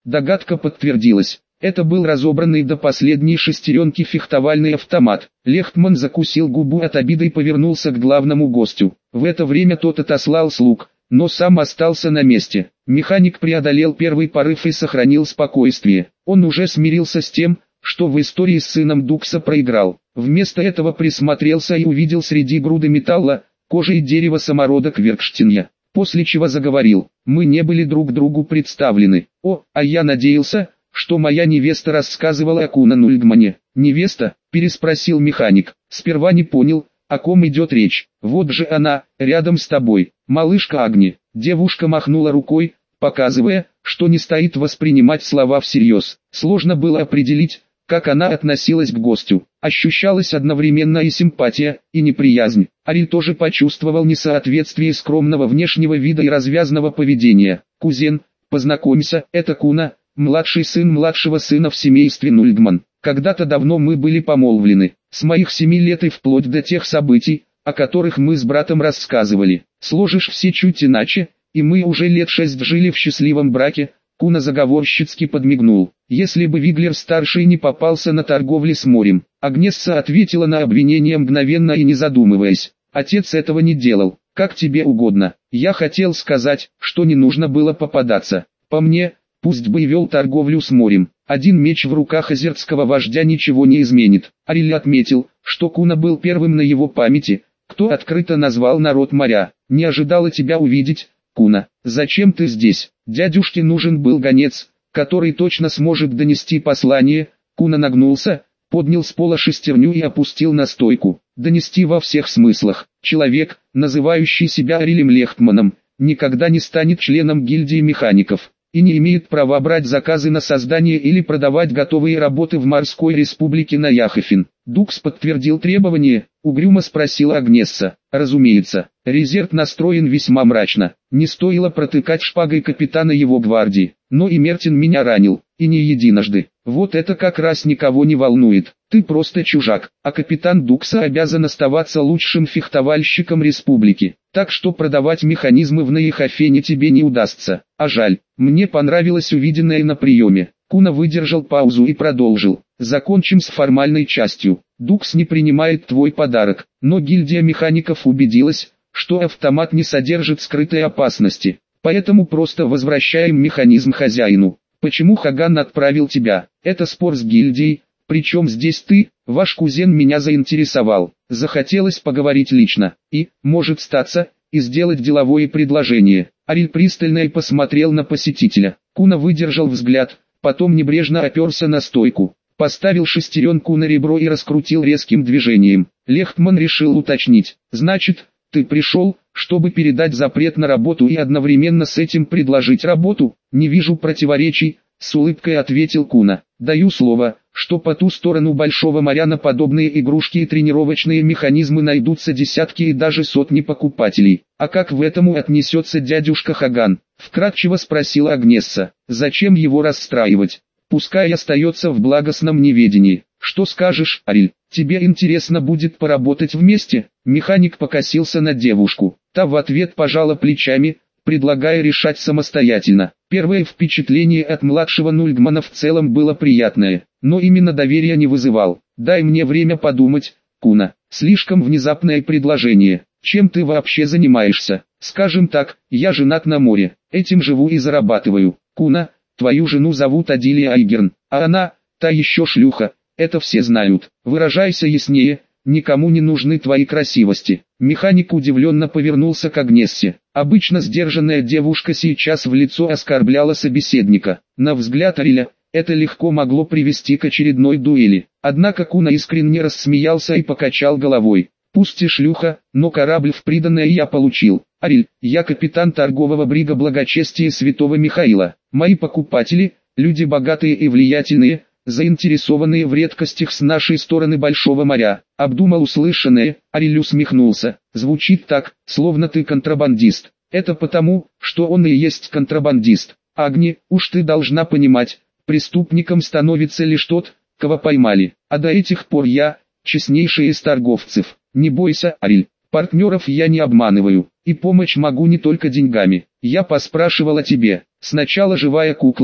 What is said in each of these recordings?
Догадка подтвердилась. Это был разобранный до последней шестеренки фехтовальный автомат. Лехтман закусил губу от обиды и повернулся к главному гостю. В это время тот отослал слуг, но сам остался на месте. Механик преодолел первый порыв и сохранил спокойствие. Он уже смирился с тем, что в истории с сыном Дукса проиграл. Вместо этого присмотрелся и увидел среди груды металла, кожи и дерева самородок Веркштинья. После чего заговорил: «Мы не были друг другу представлены. А я надеялся, что моя невеста рассказывала о Куна Нульгмане». «Невеста?» – переспросил механик. «Сперва не понял, о ком идет речь. Вот же она, рядом с тобой, малышка Агни». Девушка махнула рукой, показывая, что не стоит воспринимать слова всерьез. Сложно было определить, как она относилась к гостю. Ощущалась одновременно и симпатия, и неприязнь. Ариль тоже почувствовал несоответствие скромного внешнего вида и развязного поведения. «Кузен, познакомься, это Куна, младший сын младшего сына в семействе Нульгман. Когда-то давно мы были помолвлены, с моих 7 лет и вплоть до тех событий, о которых мы с братом рассказывали. Сложишь все чуть иначе, и мы уже лет 6 жили в счастливом браке». Куна заговорщицки подмигнул. «Если бы Виглер-старший не попался на торговле с морем». Агнесса ответила на обвинение мгновенно и не задумываясь. «Отец этого не делал, как тебе угодно. Я хотел сказать, что не нужно было попадаться. По мне, пусть бы и вел торговлю с морем. Один меч в руках азертского вождя ничего не изменит». Ариль отметил, что Куна был первым на его памяти, кто открыто назвал народ моря. «Не ожидала тебя увидеть, Куна. Зачем ты здесь?» Дядюшке нужен был гонец, который точно сможет донести послание. Куна нагнулся, поднял с пола шестерню и опустил на стойку. Донести во всех смыслах. Человек, называющий себя Арилем Лехтманом, никогда не станет членом гильдии механиков и не имеет права брать заказы на создание или продавать готовые работы в морской республике на Яхофин. Дукс подтвердил требование, угрюмо спросила Агнесса. «Разумеется, Резерт настроен весьма мрачно. Не стоило протыкать шпагой капитана его гвардии, но и Мертин меня ранил, и не единожды. Вот это как раз никого не волнует. Ты просто чужак, а капитан Дукса обязан оставаться лучшим фехтовальщиком республики. Так что продавать механизмы в Наихофене тебе не удастся. А жаль, мне понравилось увиденное на приеме». Куна выдержал паузу и продолжил. «Закончим с формальной частью. Дукс не принимает твой подарок, но гильдия механиков убедилась, что автомат не содержит скрытой опасности. Поэтому просто возвращаем механизм хозяину. Почему Хаган отправил тебя? Это спор с гильдией. Причем здесь ты? Ваш кузен меня заинтересовал. Захотелось поговорить лично. И, может статься, и сделать деловое предложение». Ариль пристально посмотрел на посетителя. Куна выдержал взгляд, потом небрежно оперся на стойку, поставил шестеренку на ребро и раскрутил резким движением. Лехтман решил уточнить. «Значит, ты пришел, чтобы передать запрет на работу и одновременно с этим предложить работу?» «Не вижу противоречий», — с улыбкой ответил Куна. «Даю слово, что по ту сторону Большого моря на подобные игрушки и тренировочные механизмы найдутся десятки и даже сотни покупателей». «А как в этому отнесется дядюшка Хаган?» — вкратчиво спросила Агнесса. «Зачем его расстраивать? Пускай остается в благостном неведении. Что скажешь, Ариль? Тебе интересно будет поработать вместе?» Механик покосился на девушку. Та в ответ пожала плечами, предлагая решать самостоятельно. Первое впечатление от младшего Нульгмана в целом было приятное, но именно доверия не вызывал. «Дай мне время подумать, Куна. Слишком внезапное предложение. Чем ты вообще занимаешься?» «Скажем так, я женат на море. Этим живу и зарабатываю. Куна, твою жену зовут Адилия Айгерн, а она, та еще шлюха. Это все знают. Выражайся яснее, никому не нужны твои красивости». Механик удивленно повернулся к Агнессе. Обычно сдержанная девушка сейчас в лицо оскорбляла собеседника. На взгляд Ариля, это легко могло привести к очередной дуэли. Однако Куна искренне рассмеялся и покачал головой. «Пусть и шлюха, но корабль в приданое я получил. Ариль, я капитан торгового брига благочестия Святого Михаила. Мои покупатели, люди богатые и влиятельные, заинтересованные в редкостях с нашей стороны Большого моря». Обдумал услышанное, Ариль усмехнулся. «Звучит так, словно ты контрабандист. Это потому, что он и есть контрабандист. Агни, уж ты должна понимать, преступником становится лишь тот, кого поймали. А до этих пор я, честнейший из торговцев. Не бойся, Ариль, партнеров я не обманываю, и помочь могу не только деньгами. Я поспрашивал о тебе. Сначала живая кукла,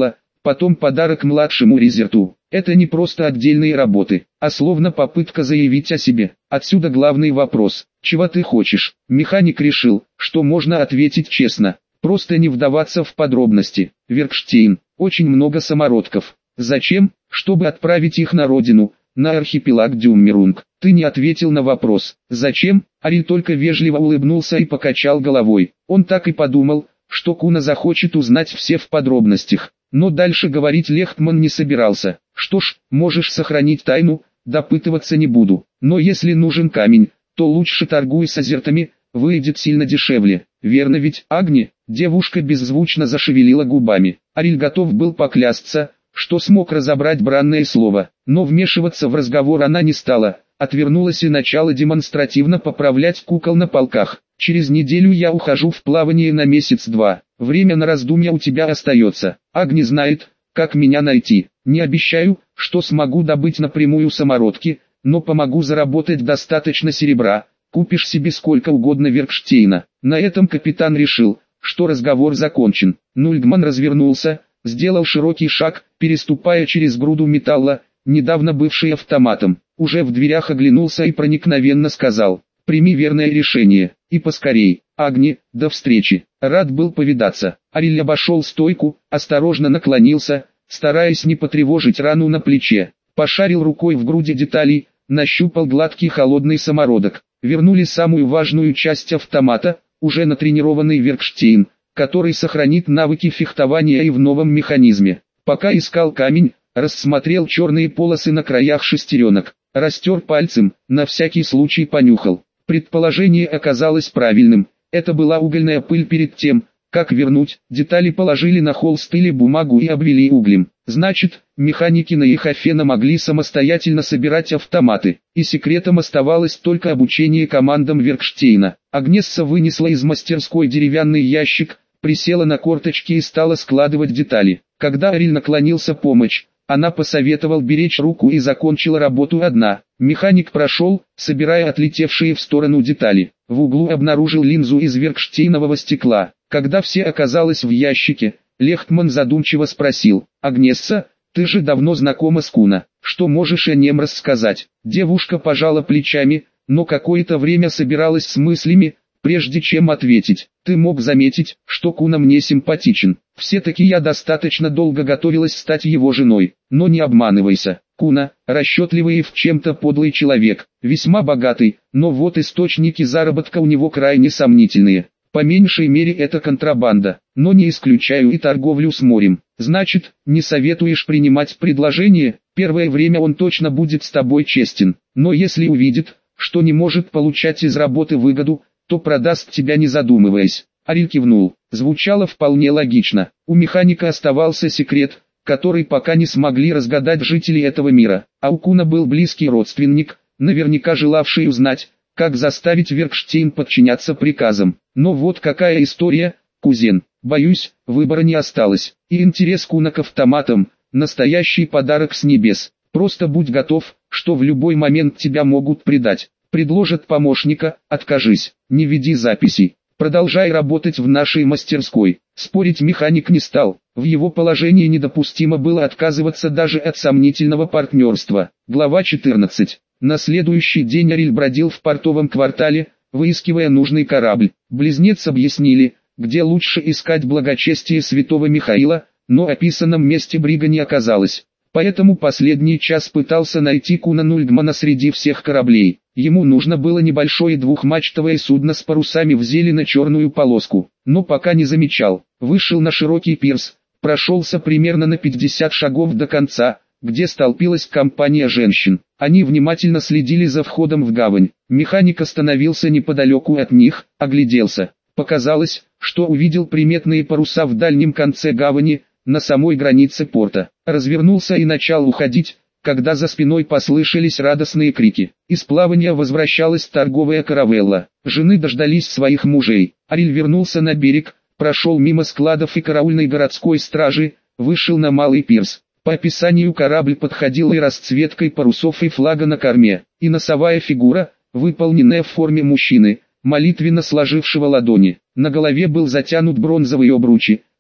потом подарок младшему резерту. Это не просто отдельные работы, а словно попытка заявить о себе. Отсюда главный вопрос: чего ты хочешь? Механик решил, что можно ответить честно, просто не вдаваться в подробности. Веркштейн, очень много самородков. Зачем? Чтобы отправить их на родину, на архипелаг Дюммерунг. Ты не ответил на вопрос. Зачем? Ариль только вежливо улыбнулся и покачал головой. Он так и подумал, что Куна захочет узнать все в подробностях. Но дальше говорить Лехтман не собирался. Что ж, можешь сохранить тайну, допытываться не буду. Но если нужен камень, то лучше торгуй с азертами, выйдет сильно дешевле. Верно ведь, Агни? Девушка беззвучно зашевелила губами. Ариль готов был поклясться, что смог разобрать бранное слово. Но вмешиваться в разговор она не стала, отвернулась и начала демонстративно поправлять кукол на полках. Через неделю я ухожу в плавание на месяц-два. Время на раздумья у тебя остается. Агни знает, как меня найти. Не обещаю, что смогу добыть напрямую самородки, но помогу заработать достаточно серебра. Купишь себе сколько угодно Веркштейна. На этом капитан решил, что разговор закончен. Нульгман развернулся, сделал широкий шаг, переступая через груду металла, недавно бывший автоматом. Уже в дверях оглянулся и проникновенно сказал: «Прими верное решение, и поскорей. Агни, до встречи». Рад был повидаться. Ариль обошел стойку, осторожно наклонился, стараясь не потревожить рану на плече. Пошарил рукой в груди деталей, нащупал гладкий холодный самородок. Вернули самую важную часть автомата, уже натренированный Веркштейн, который сохранит навыки фехтования и в новом механизме. Пока искал камень, рассмотрел черные полосы на краях шестеренок, растер пальцем, на всякий случай понюхал. Предположение оказалось правильным, это была угольная пыль. Перед тем, как вернуть, детали положили на холст или бумагу и обвели углем. Значит, механики на Ехофена могли самостоятельно собирать автоматы, и секретом оставалось только обучение командам Веркштейна. Агнесса вынесла из мастерской деревянный ящик, присела на корточки и стала складывать детали. Когда Ариль наклонился помочь, она посоветовал беречь руку и закончила работу одна. Механик прошел, собирая отлетевшие в сторону детали. В углу обнаружил линзу из веркштейнового стекла. Когда все оказалось в ящике, Лехтман задумчиво спросил: «Агнесса, ты же давно знакома с Куна, что можешь о нем рассказать?» Девушка пожала плечами, но какое-то время собиралась с мыслями, прежде чем ответить. «Ты мог заметить, что Куна мне симпатичен. Все-таки я достаточно долго готовилась стать его женой. Но не обманывайся, Куна – расчетливый и в чем-то подлый человек, весьма богатый, но вот источники заработка у него крайне сомнительные. По меньшей мере это контрабанда, но не исключаю и торговлю с морем. Значит, не советуешь принимать предложение? Первое время он точно будет с тобой честен, но если увидит, что не может получать из работы выгоду, то продаст тебя не задумываясь». Ариль кивнул. Звучало вполне логично. У механика оставался секрет, который пока не смогли разгадать жители этого мира. А у Куна был близкий родственник, наверняка желавший узнать, как заставить Веркштейн подчиняться приказам. Но вот какая история, кузен. Боюсь, выбора не осталось. И интерес Куна к автоматам – настоящий подарок с небес. Просто будь готов, что в любой момент тебя могут предать. Предложат помощника, откажись, не веди записей. Продолжай работать в нашей мастерской. Спорить механик не стал. В его положении недопустимо было отказываться даже от сомнительного партнерства. Глава 14. На следующий день Ариль бродил в портовом квартале, выискивая нужный корабль. Близнец объяснили, где лучше искать благочестие святого Михаила, но описанном месте брига не оказалось. Поэтому последний час пытался найти Куна Нульгмана среди всех кораблей. Ему нужно было небольшое двухмачтовое судно с парусами в зелено-черную полоску, но пока не замечал. Вышел на широкий пирс, прошелся примерно на 50 шагов до конца, где столпилась компания женщин. Они внимательно следили за входом в гавань. Механик остановился неподалеку от них, огляделся. Показалось, что увидел приметные паруса в дальнем конце гавани, на самой границе порта. Развернулся и начал уходить, когда за спиной послышались радостные крики. Из плавания возвращалась торговая каравелла. Жены дождались своих мужей. Ариль вернулся на берег, прошел мимо складов и караульной городской стражи, вышел на малый пирс. По описанию корабль подходил и расцветкой парусов и флага на корме, и носовая фигура, выполненная в форме мужчины, молитвенно сложившего ладони. На голове был затянут бронзовый обручи,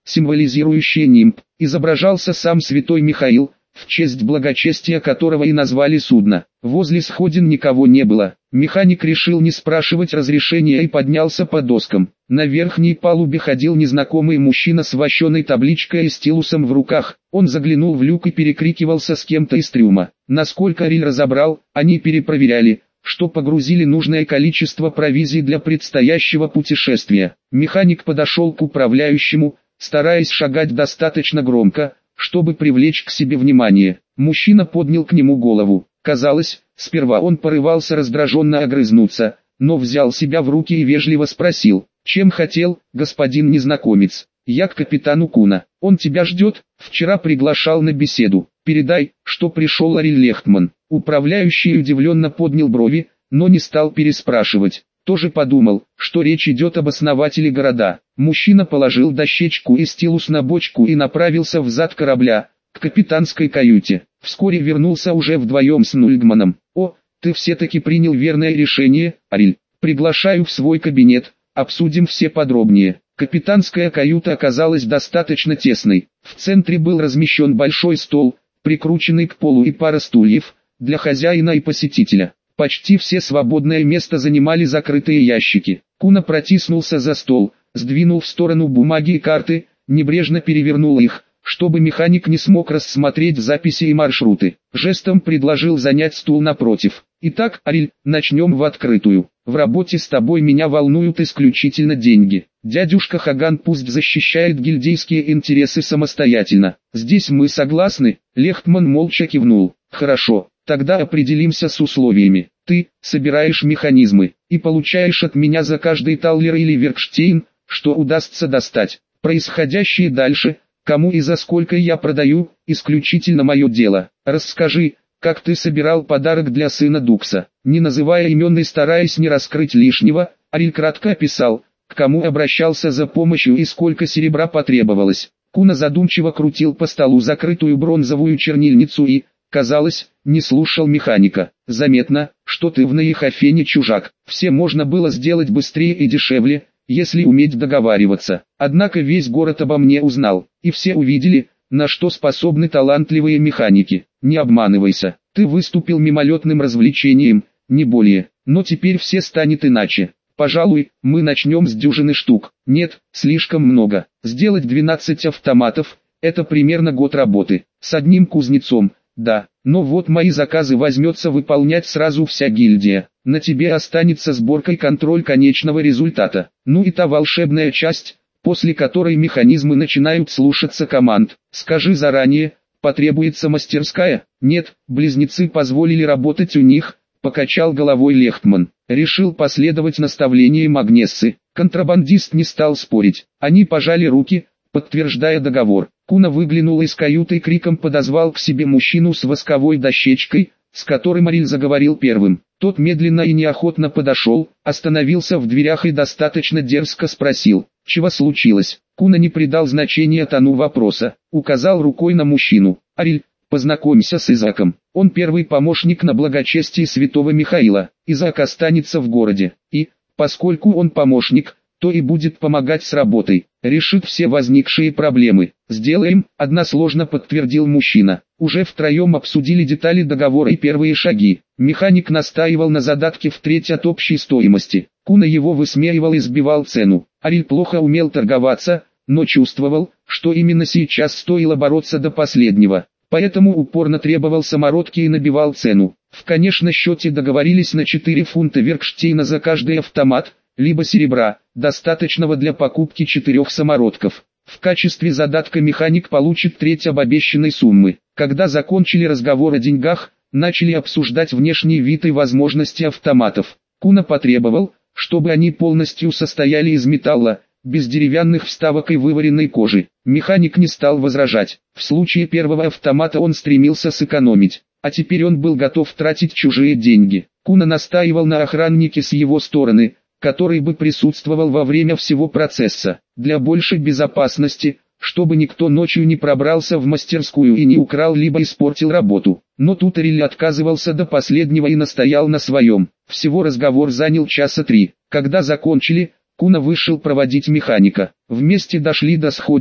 символизирующее нимб, изображался сам святой Михаил, в честь благочестия которого и назвали судно. Возле сходин никого не было. Механик решил не спрашивать разрешения и поднялся по доскам. На верхней палубе ходил незнакомый мужчина с вощеной табличкой и стилусом в руках. Он заглянул в люк и перекрикивался с кем-то из трюма. Насколько Ариль разобрал, они перепроверяли, что погрузили нужное количество провизии для предстоящего путешествия. Механик подошел к управляющему, стараясь шагать достаточно громко, чтобы привлечь к себе внимание. Мужчина поднял к нему голову. Казалось, сперва он порывался раздраженно огрызнуться, но взял себя в руки и вежливо спросил: «Чем хотел, господин незнакомец?» «Я к капитану Куна. Он тебя ждет, вчера приглашал на беседу. Передай, что пришел Ариль Лехтман». Управляющий удивленно поднял брови, но не стал переспрашивать. Тоже подумал, что речь идет об основателе города. Мужчина положил дощечку и стилус на бочку и направился в зад корабля, к капитанской каюте. Вскоре вернулся уже вдвоем с Нульгманом. «О, ты все-таки принял верное решение, Ариль. Приглашаю в свой кабинет, обсудим все подробнее». Капитанская каюта оказалась достаточно тесной. В центре был размещен большой стол, прикрученный к полу, и пара стульев для хозяина и посетителя. Почти все свободное место занимали закрытые ящики. Куна протиснулся за стол, сдвинул в сторону бумаги и карты, небрежно перевернул их, чтобы механик не смог рассмотреть записи и маршруты. Жестом предложил занять стул напротив. «Итак, Ариль, начнем в открытую. В работе с тобой меня волнуют исключительно деньги. Дядюшка Хаган пусть защищает гильдейские интересы самостоятельно. Здесь мы согласны?» Лехтман молча кивнул. «Хорошо. Тогда определимся с условиями. Ты собираешь механизмы и получаешь от меня за каждый таллер или веркштейн, что удастся достать. Происходящее дальше, кому и за сколько я продаю, исключительно мое дело. Расскажи, как ты собирал подарок для сына Дукса». Не называя имен и стараясь не раскрыть лишнего, Ариль кратко описал, к кому обращался за помощью и сколько серебра потребовалось. Куна задумчиво крутил по столу закрытую бронзовую чернильницу и, казалось, не слушал механика. «Заметно, что ты в Наихофене чужак. Все можно было сделать быстрее и дешевле, если уметь договариваться. Однако весь город обо мне узнал, и все увидели, на что способны талантливые механики. Не обманывайся, ты выступил мимолетным развлечением, не более, но теперь все станет иначе. Пожалуй, мы начнем с дюжины штук. Нет, слишком много. Сделать 12 автоматов – это примерно год работы. С одним кузнецом, да, но вот мои заказы возьмется выполнять сразу вся гильдия. На тебе останется сборка и контроль конечного результата. Ну и та волшебная часть, после которой механизмы начинают слушаться команд. Скажи заранее, потребуется мастерская? Нет, близнецы позволили работать у них, покачал головой Лехтман. Решил последовать наставлениям Агнессы. Контрабандист не стал спорить. Они пожали руки, подтверждая договор. Куна выглянул из каюты и криком подозвал к себе мужчину с восковой дощечкой, с которым Ариль заговорил первым. Тот медленно и неохотно подошел, остановился в дверях и достаточно дерзко спросил: «Чего случилось?» Куна не придал значения тону вопроса, указал рукой на мужчину. «Ариль, познакомься с Изаком. Он первый помощник на благочестии святого Михаила. Изак останется в городе, и, поскольку он помощник, то и будет помогать с работой, решит все возникшие проблемы». «Сделаем», — односложно подтвердил мужчина. Уже втроем обсудили детали договора и первые шаги. Механик настаивал на задатке в треть от общей стоимости. Куна его высмеивал и сбивал цену. Ариль плохо умел торговаться, но чувствовал, что именно сейчас стоило бороться до последнего. Поэтому упорно требовал самородки и набивал цену. В конечном счете договорились на 4 фунта веркштейна за каждый автомат, либо серебра, достаточного для покупки 4 самородков. В качестве задатка механик получит треть об обещанной суммы. Когда закончили разговор о деньгах, начали обсуждать внешний вид и возможности автоматов. Куна потребовал, чтобы они полностью состояли из металла, без деревянных вставок и вываренной кожи. Механик не стал возражать. В случае первого автомата он стремился сэкономить, а теперь он был готов тратить чужие деньги. Куна настаивал на охраннике с его стороны, который бы присутствовал во время всего процесса, для большей безопасности, чтобы никто ночью не пробрался в мастерскую и не украл либо испортил работу. Но тут Ариль отказывался до последнего и настоял на своем. Всего разговор занял часа 3. Когда закончили, Куна вышел проводить механика. Вместе дошли до сходень,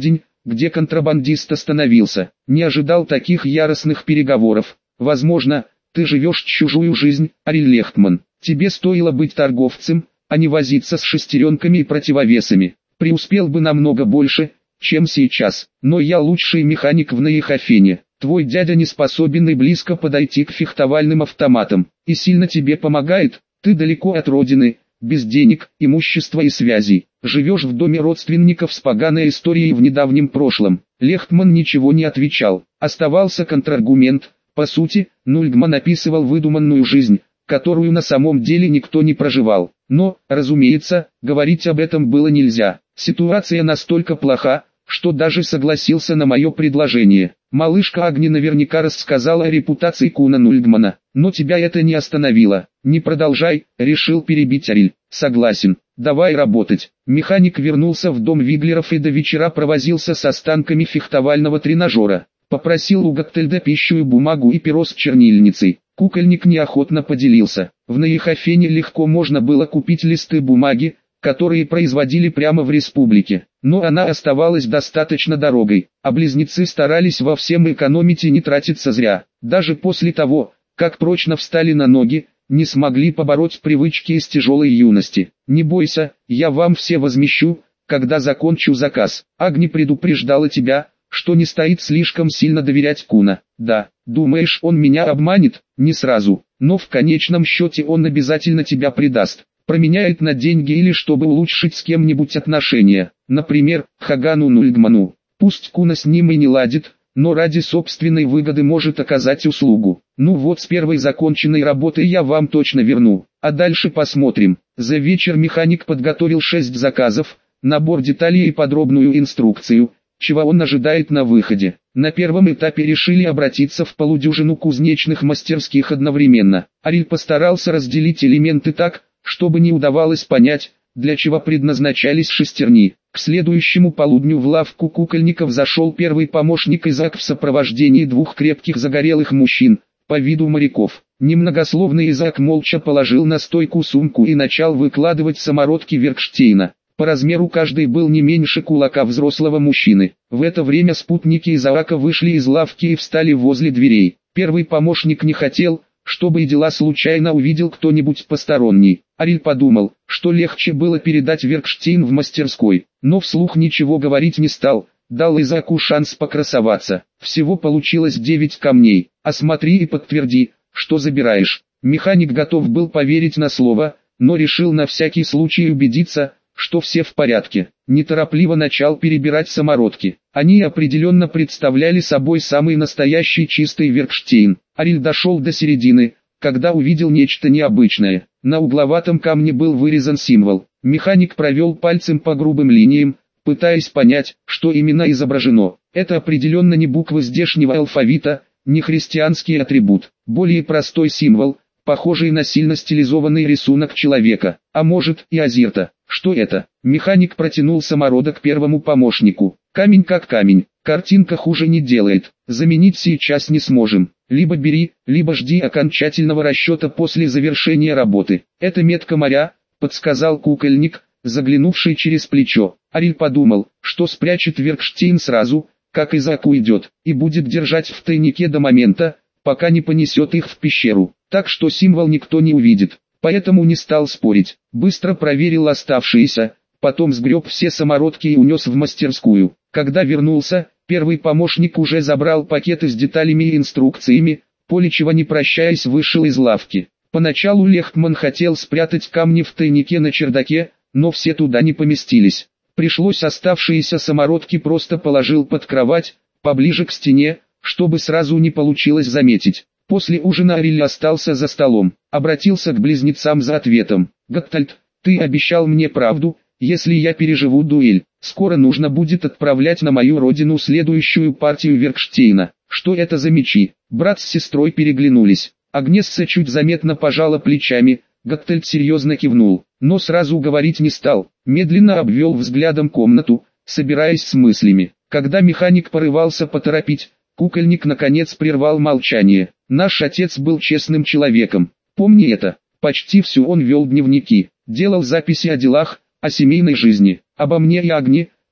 где контрабандист остановился. Не ожидал таких яростных переговоров. Возможно, ты живешь чужую жизнь, Ариль Лехтман. Тебе стоило быть торговцем, а не возиться с шестеренками и противовесами. Преуспел бы намного больше, чем сейчас. Но я лучший механик в Нейхофене. Твой дядя не способен и близко подойти к фехтовальным автоматам. И сильно тебе помогает. Ты далеко от родины, без денег, имущества и связей. Живешь в доме родственников с поганой историей в недавнем прошлом. Лехтман ничего не отвечал. Оставался контраргумент. По сути, Нульгман описывал выдуманную жизнь, которую на самом деле никто не проживал. Но, разумеется, говорить об этом было нельзя. Ситуация настолько плоха, что даже согласился на мое предложение. Малышка Агни наверняка рассказала о репутации Куна Нульгмана, но тебя это не остановило. Не продолжай, решил перебить Ариль. Согласен, давай работать. Механик вернулся в дом Виглеров и до вечера провозился с останками фехтовального тренажера. Попросил у Гаттельда пищу и бумагу и перо с чернильницей. Кукольник неохотно поделился. В Нейхофене легко можно было купить листы бумаги, которые производили прямо в республике, но она оставалась достаточно дорогой, а близнецы старались во всем экономить и не тратиться зря. Даже после того, как прочно встали на ноги, не смогли побороть привычки из тяжелой юности. «Не бойся, я вам все возмещу, когда закончу заказ». Агни предупреждала тебя, что не стоит слишком сильно доверять Куна. Да, думаешь, он меня обманет? Не сразу, но в конечном счете он обязательно тебя предаст. Променяет на деньги или чтобы улучшить с кем-нибудь отношения, например, Хагану Нульгману. Пусть Куна с ним и не ладит, но ради собственной выгоды может оказать услугу. Ну вот, с первой законченной работой я вам точно верну, а дальше посмотрим. За вечер механик подготовил 6 заказов, набор деталей и подробную инструкцию, чего он ожидает на выходе. На первом этапе решили обратиться в полудюжину кузнечных мастерских одновременно. Ариль постарался разделить элементы так, чтобы не удавалось понять, для чего предназначались шестерни. К следующему полудню в лавку кукольников зашел первый помощник Изак в сопровождении 2 крепких загорелых мужчин, по виду моряков. Немногословный Изак молча положил на стойку сумку и начал выкладывать самородки Веркштейна. По размеру каждый был не меньше кулака взрослого мужчины. В это время спутники Изаака вышли из лавки и встали возле дверей. Первый помощник не хотел, чтобы и дела случайно увидел кто-нибудь посторонний. Ариль подумал, что легче было передать Веркштейн в мастерской, но вслух ничего говорить не стал, дал Изааку шанс покрасоваться. Всего получилось 9 камней. Осмотри и подтверди, что забираешь. Механик готов был поверить на слово, но решил на всякий случай убедиться, что все в порядке. Неторопливо начал перебирать самородки. Они определенно представляли собой самый настоящий чистый Веркштейн. Ариль дошел до середины, когда увидел нечто необычное. На угловатом камне был вырезан символ. Механик провел пальцем по грубым линиям, пытаясь понять, что именно изображено. Это определенно не буквы здешнего алфавита, не христианский атрибут. Более простой символ, похожий на сильно стилизованный рисунок человека, а может и азирта. Что это? Механик протянул самородок первому помощнику. Камень как камень, картинка хуже не делает, заменить сейчас не сможем. Либо бери, либо жди окончательного расчета после завершения работы. Это метка моря, подсказал кукольник, заглянувший через плечо. Ариль подумал, что спрячет Веркштейн сразу, как Изак уйдет, и будет держать в тайнике до момента, пока не понесет их в пещеру, так что символ никто не увидит. Поэтому не стал спорить, быстро проверил оставшиеся, потом сгреб все самородки и унес в мастерскую. Когда вернулся, первый помощник уже забрал пакеты с деталями и инструкциями, Поличева не прощаясь вышел из лавки. Поначалу Лехтман хотел спрятать камни в тайнике на чердаке, но все туда не поместились. Пришлось оставшиеся самородки просто положил под кровать, поближе к стене, чтобы сразу не получилось заметить. После ужина Ариль остался за столом, обратился к близнецам за ответом. «Гаттельд, ты обещал мне правду, если я переживу дуэль. Скоро нужно будет отправлять на мою родину следующую партию Веркштейна. Что это за мечи?» Брат с сестрой переглянулись. Агнесса чуть заметно пожала плечами, Гаттельд серьезно кивнул, но сразу говорить не стал. Медленно обвел взглядом комнату, собираясь с мыслями. Когда механик порывался поторопить, кукольник наконец прервал молчание. «Наш отец был честным человеком. Помни это. Почти всю он вел дневники, делал записи о делах, о семейной жизни, обо мне и Агне,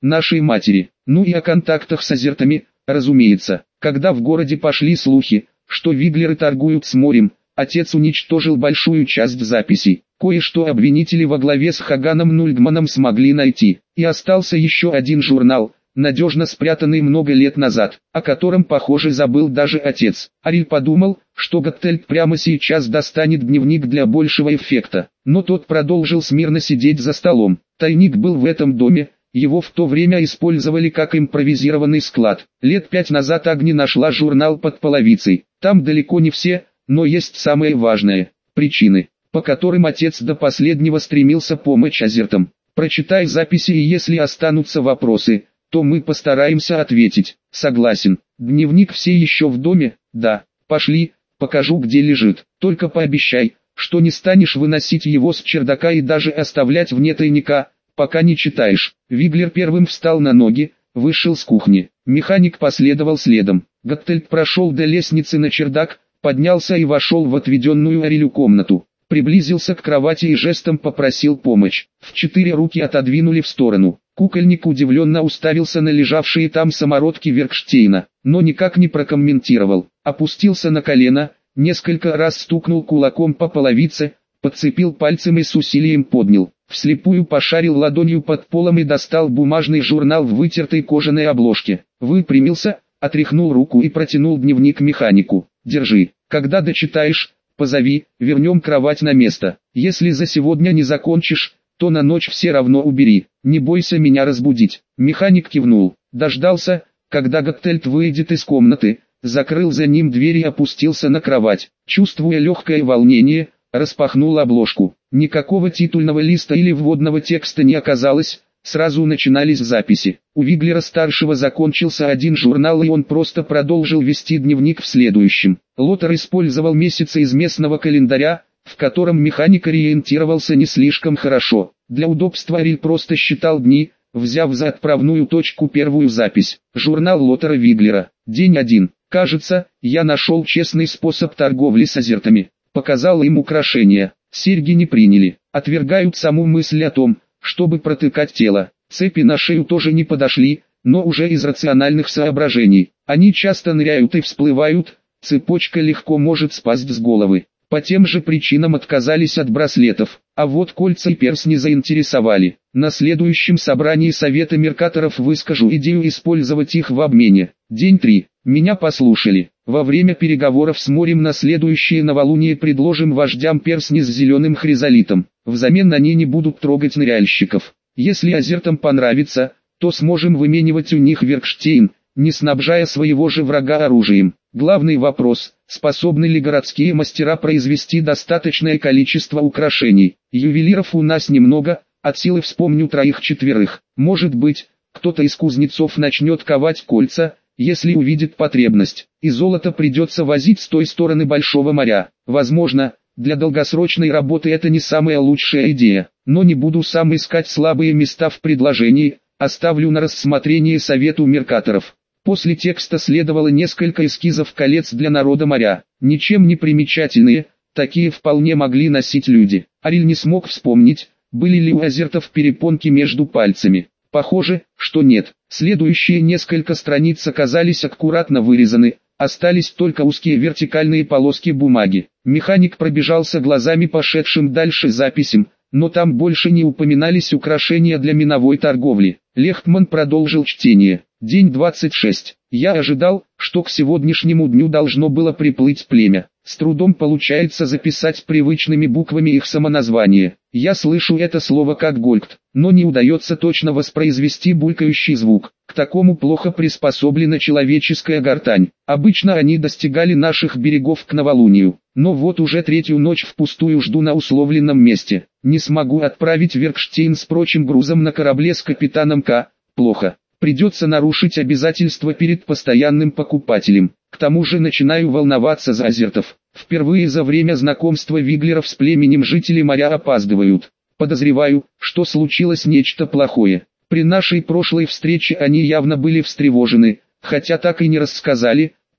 нашей матери. Ну и о контактах с азертами, разумеется. Когда в городе пошли слухи, что виглеры торгуют с морем, отец уничтожил большую часть записей. Кое-что обвинители во главе с Хаганом Нульгманом смогли найти. И остался еще один журнал, надежно спрятанный много лет назад, о котором, похоже, забыл даже отец. Ариль подумал, что Готтельд прямо сейчас достанет дневник для большего эффекта. Но тот продолжил смирно сидеть за столом. Тайник был в этом доме. Его в то время использовали как импровизированный склад. Лет 5 назад Агни нашла журнал под половицей. Там далеко не все, но есть самые важные причины, по которым отец до последнего стремился помочь азертам. Прочитай записи, и если останутся вопросы, то мы постараемся ответить. Согласен. Дневник все еще в доме? Да. Пошли, покажу, где лежит. Только пообещай, что не станешь выносить его с чердака и даже оставлять вне тайника, пока не читаешь. Виглер первым встал на ноги, вышел с кухни. Механик последовал следом. Готтельд прошел до лестницы на чердак, поднялся и вошел в отведенную Арилю комнату. Приблизился к кровати и жестом попросил помощь. В 4 руки отодвинули в сторону. Кукольник удивленно уставился на лежавшие там самородки Веркштейна, но никак не прокомментировал. Опустился на колено, несколько раз стукнул кулаком по половице, подцепил пальцем и с усилием поднял. Вслепую пошарил ладонью под полом и достал бумажный журнал в вытертой кожаной обложке. Выпрямился, отряхнул руку и протянул дневник механику. «Держи, когда дочитаешь, позови, вернем кровать на место. Если за сегодня не закончишь, то на ночь все равно убери, не бойся меня разбудить». Механик кивнул, дождался, когда Готтельд выйдет из комнаты, закрыл за ним дверь и опустился на кровать. Чувствуя легкое волнение, распахнул обложку. Никакого титульного листа или вводного текста не оказалось, сразу начинались записи. У Виглера-старшего закончился один журнал, и он просто продолжил вести дневник в следующем. Лотер использовал месяцы из местного календаря, в котором механик ориентировался не слишком хорошо. Для удобства Ариль просто считал дни, взяв за отправную точку первую запись. Журнал Лотера Виглера. День 1. «Кажется, я нашел честный способ торговли с азертами». Показал им украшения. Серьги не приняли. Отвергают саму мысль о том, чтобы протыкать тело. Цепи на шею тоже не подошли, но уже из рациональных соображений. Они часто ныряют и всплывают, цепочка легко может спасть с головы. По тем же причинам отказались от браслетов, а вот кольца и перстни заинтересовали. На следующем собрании Совета Меркаторов выскажу идею использовать их в обмене. День 3. Меня послушали. Во время переговоров с морем на следующее новолуние предложим вождям перстни с зеленым хризолитом. Взамен они не будут трогать ныряльщиков. Если азертам понравится, то сможем выменивать у них Веркштейн, не снабжая своего же врага оружием. Главный вопрос, способны ли городские мастера произвести достаточное количество украшений. Ювелиров у нас немного, от силы вспомню 3-4. Может быть, кто-то из кузнецов начнет ковать кольца, если увидит потребность. И золото придется возить с той стороны Большого моря. Возможно, для долгосрочной работы это не самая лучшая идея, но не буду сам искать слабые места в предложении, оставлю на рассмотрение Совету Меркаторов. После текста следовало несколько эскизов колец для народа моря, ничем не примечательные, такие вполне могли носить люди. Ариль не смог вспомнить, были ли у азертов перепонки между пальцами. Похоже, что нет. Следующие несколько страниц оказались аккуратно вырезаны, остались только узкие вертикальные полоски бумаги. Механик пробежался глазами по шедшим дальше записям, но там больше не упоминались украшения для миновой торговли. Лехтман продолжил чтение. День 26. Я ожидал, что к сегодняшнему дню должно было приплыть племя. С трудом получается записать привычными буквами их самоназвание. Я слышу это слово как гольгт, но не удается точно воспроизвести булькающий звук. К такому плохо приспособлена человеческая гортань. Обычно они достигали наших берегов к новолунию. Но вот уже 3-ю ночь впустую жду на условленном месте. Не смогу отправить Веркштейн с прочим грузом на корабле с капитаном К. Плохо. Придется нарушить обязательства перед постоянным покупателем. К тому же начинаю волноваться за азертов. Впервые за время знакомства Виглеров с племенем жители моря опаздывают. Подозреваю, что случилось нечто плохое. При нашей прошлой встрече они явно были встревожены, хотя так и не рассказали,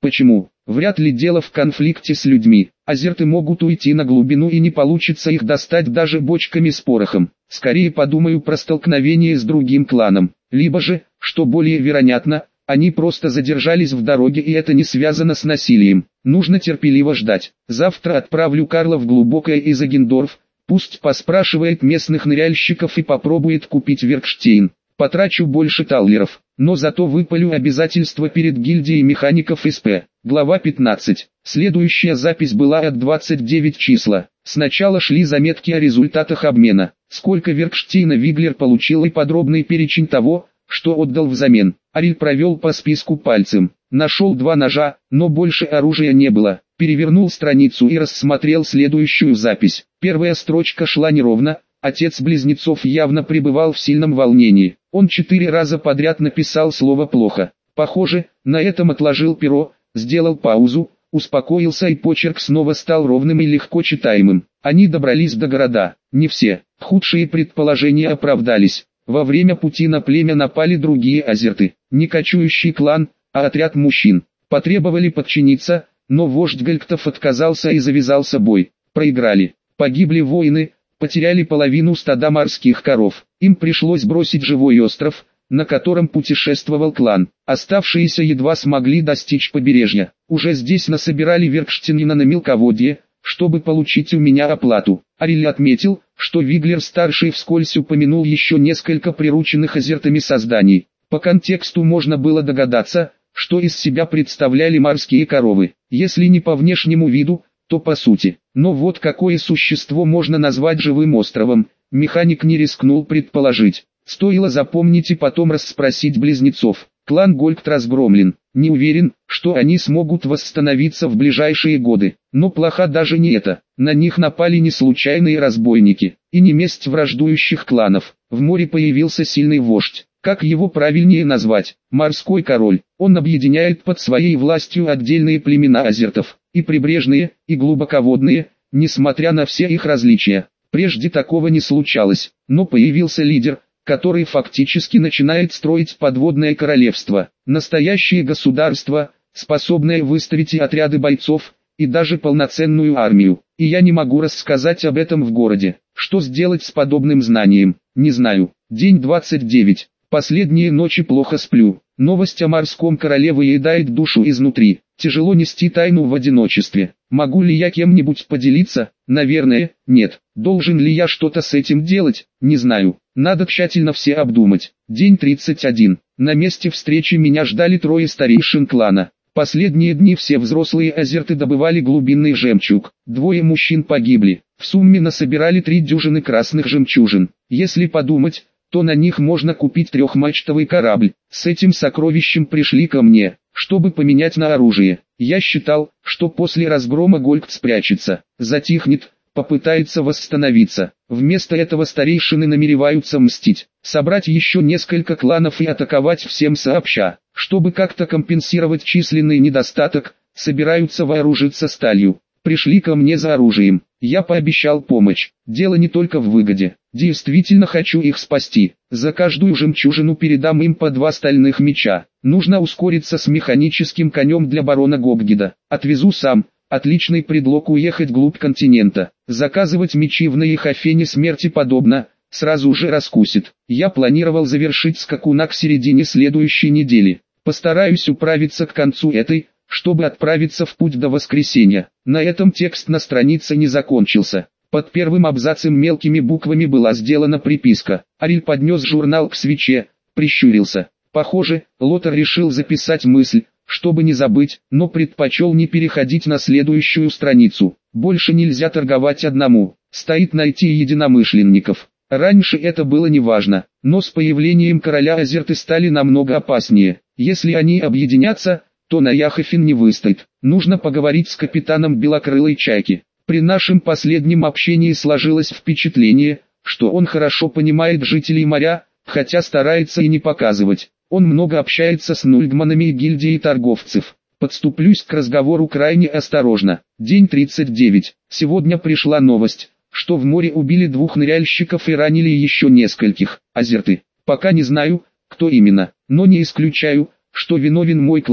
Почему? Вряд ли дело в конфликте с людьми. Азерты могут уйти на глубину и не получится их достать даже бочками с порохом. Скорее подумаю про столкновение с другим кланом. Либо же, что более вероятно, они просто задержались в дороге и это не связано с насилием. Нужно терпеливо ждать. Завтра отправлю Карла в глубокое Изагендорф. Пусть поспрашивает местных ныряльщиков и попробует купить Веркштейн. Потрачу больше таллеров, но зато выполю обязательства перед гильдией механиков СП. Глава 15. Следующая запись была от 29 числа. Сначала шли заметки о результатах обмена. Сколько Веркштейна Виглер получил и подробный перечень того, что отдал взамен. Ариль провел по списку пальцем. Нашел 2 ножа, но больше оружия не было. Перевернул страницу и рассмотрел следующую запись. Первая строчка шла неровно. Отец близнецов явно пребывал в сильном волнении. Он 4 раза подряд написал слово «плохо». Похоже, на этом отложил перо, сделал паузу, успокоился и почерк снова стал ровным и легко читаемым. Они добрались до города. Не все. Худшие предположения оправдались. Во время пути на племя напали другие азерты. Не кочующий клан, а отряд мужчин. Потребовали подчиниться, но вождь Гальктов отказался и завязался бой. Проиграли. Погибли воины. Потеряли половину стада морских коров. Им пришлось бросить живой остров, на котором путешествовал клан. Оставшиеся едва смогли достичь побережья. Уже здесь насобирали Веркштейна на мелководье, чтобы получить у меня оплату. Ариль отметил, что Виглер-старший вскользь упомянул еще несколько прирученных азертами созданий. По контексту можно было догадаться, что из себя представляли морские коровы, если не по внешнему виду, то по сути. Но вот какое существо можно назвать живым островом, механик не рискнул предположить. Стоило запомнить и потом расспросить близнецов. Клан Гольгт разгромлен. Не уверен, что они смогут восстановиться в ближайшие годы. Но плохо даже не это. На них напали не случайные разбойники, и не месть враждующих кланов. В море появился сильный вождь. Как его правильнее назвать? Морской король. Он объединяет под своей властью отдельные племена азертов, и прибрежные, и глубоководные, несмотря на все их различия. Прежде такого не случалось, но появился лидер, который фактически начинает строить подводное королевство. Настоящее государство, способное выставить и отряды бойцов, и даже полноценную армию. И я не могу рассказать об этом в городе. Что сделать с подобным знанием? Не знаю. День 29. Последние ночи плохо сплю. Новость о морском короле выедает душу изнутри. Тяжело нести тайну в одиночестве. Могу ли я кем-нибудь поделиться? Наверное, нет. Должен ли я что-то с этим делать? Не знаю. Надо тщательно все обдумать. День 31. На месте встречи меня ждали 3 старейшин клана. Последние дни все взрослые азерты добывали глубинный жемчуг. 2 мужчин погибли. В сумме насобирали 3 дюжины красных жемчужин. Если подумать, то на них можно купить 3-мачтовый корабль. С этим сокровищем пришли ко мне, чтобы поменять на оружие. Я считал, что после разгрома Гольгт спрячется, затихнет, попытается восстановиться. Вместо этого старейшины намереваются мстить, собрать еще несколько кланов и атаковать всем сообща. Чтобы как-то компенсировать численный недостаток, собираются вооружиться сталью. Пришли ко мне за оружием. Я пообещал помощь. Дело не только в выгоде. Действительно хочу их спасти. За каждую жемчужину передам им по 2 стальных меча. Нужно ускориться с механическим конем для барона Гобгида. Отвезу сам. Отличный предлог уехать вглубь континента. Заказывать мечи в Наихофене смерти подобно. Сразу же раскусит. Я планировал завершить скакуна к середине следующей недели. Постараюсь управиться к концу этой, чтобы отправиться в путь до воскресенья. На этом текст на странице не закончился. Под первым абзацем мелкими буквами была сделана приписка. Ариль поднес журнал к свече, прищурился. Похоже, Лотар решил записать мысль, чтобы не забыть, но предпочел не переходить на следующую страницу. Больше нельзя торговать одному. Стоит найти единомышленников. Раньше это было неважно, но с появлением короля азерты стали намного опаснее. Если они объединятся, то на Яхофен не выстоит. Нужно поговорить с капитаном Белокрылой Чайки. При нашем последнем общении сложилось впечатление, что он хорошо понимает жителей моря, хотя старается и не показывать. Он много общается с нульгманами и гильдией торговцев. Подступлюсь к разговору крайне осторожно. День 39. Сегодня пришла новость, что в море убили 2 ныряльщиков и ранили еще нескольких. Азерты. Пока не знаю, кто именно, но не исключаю, что виновен мой клан,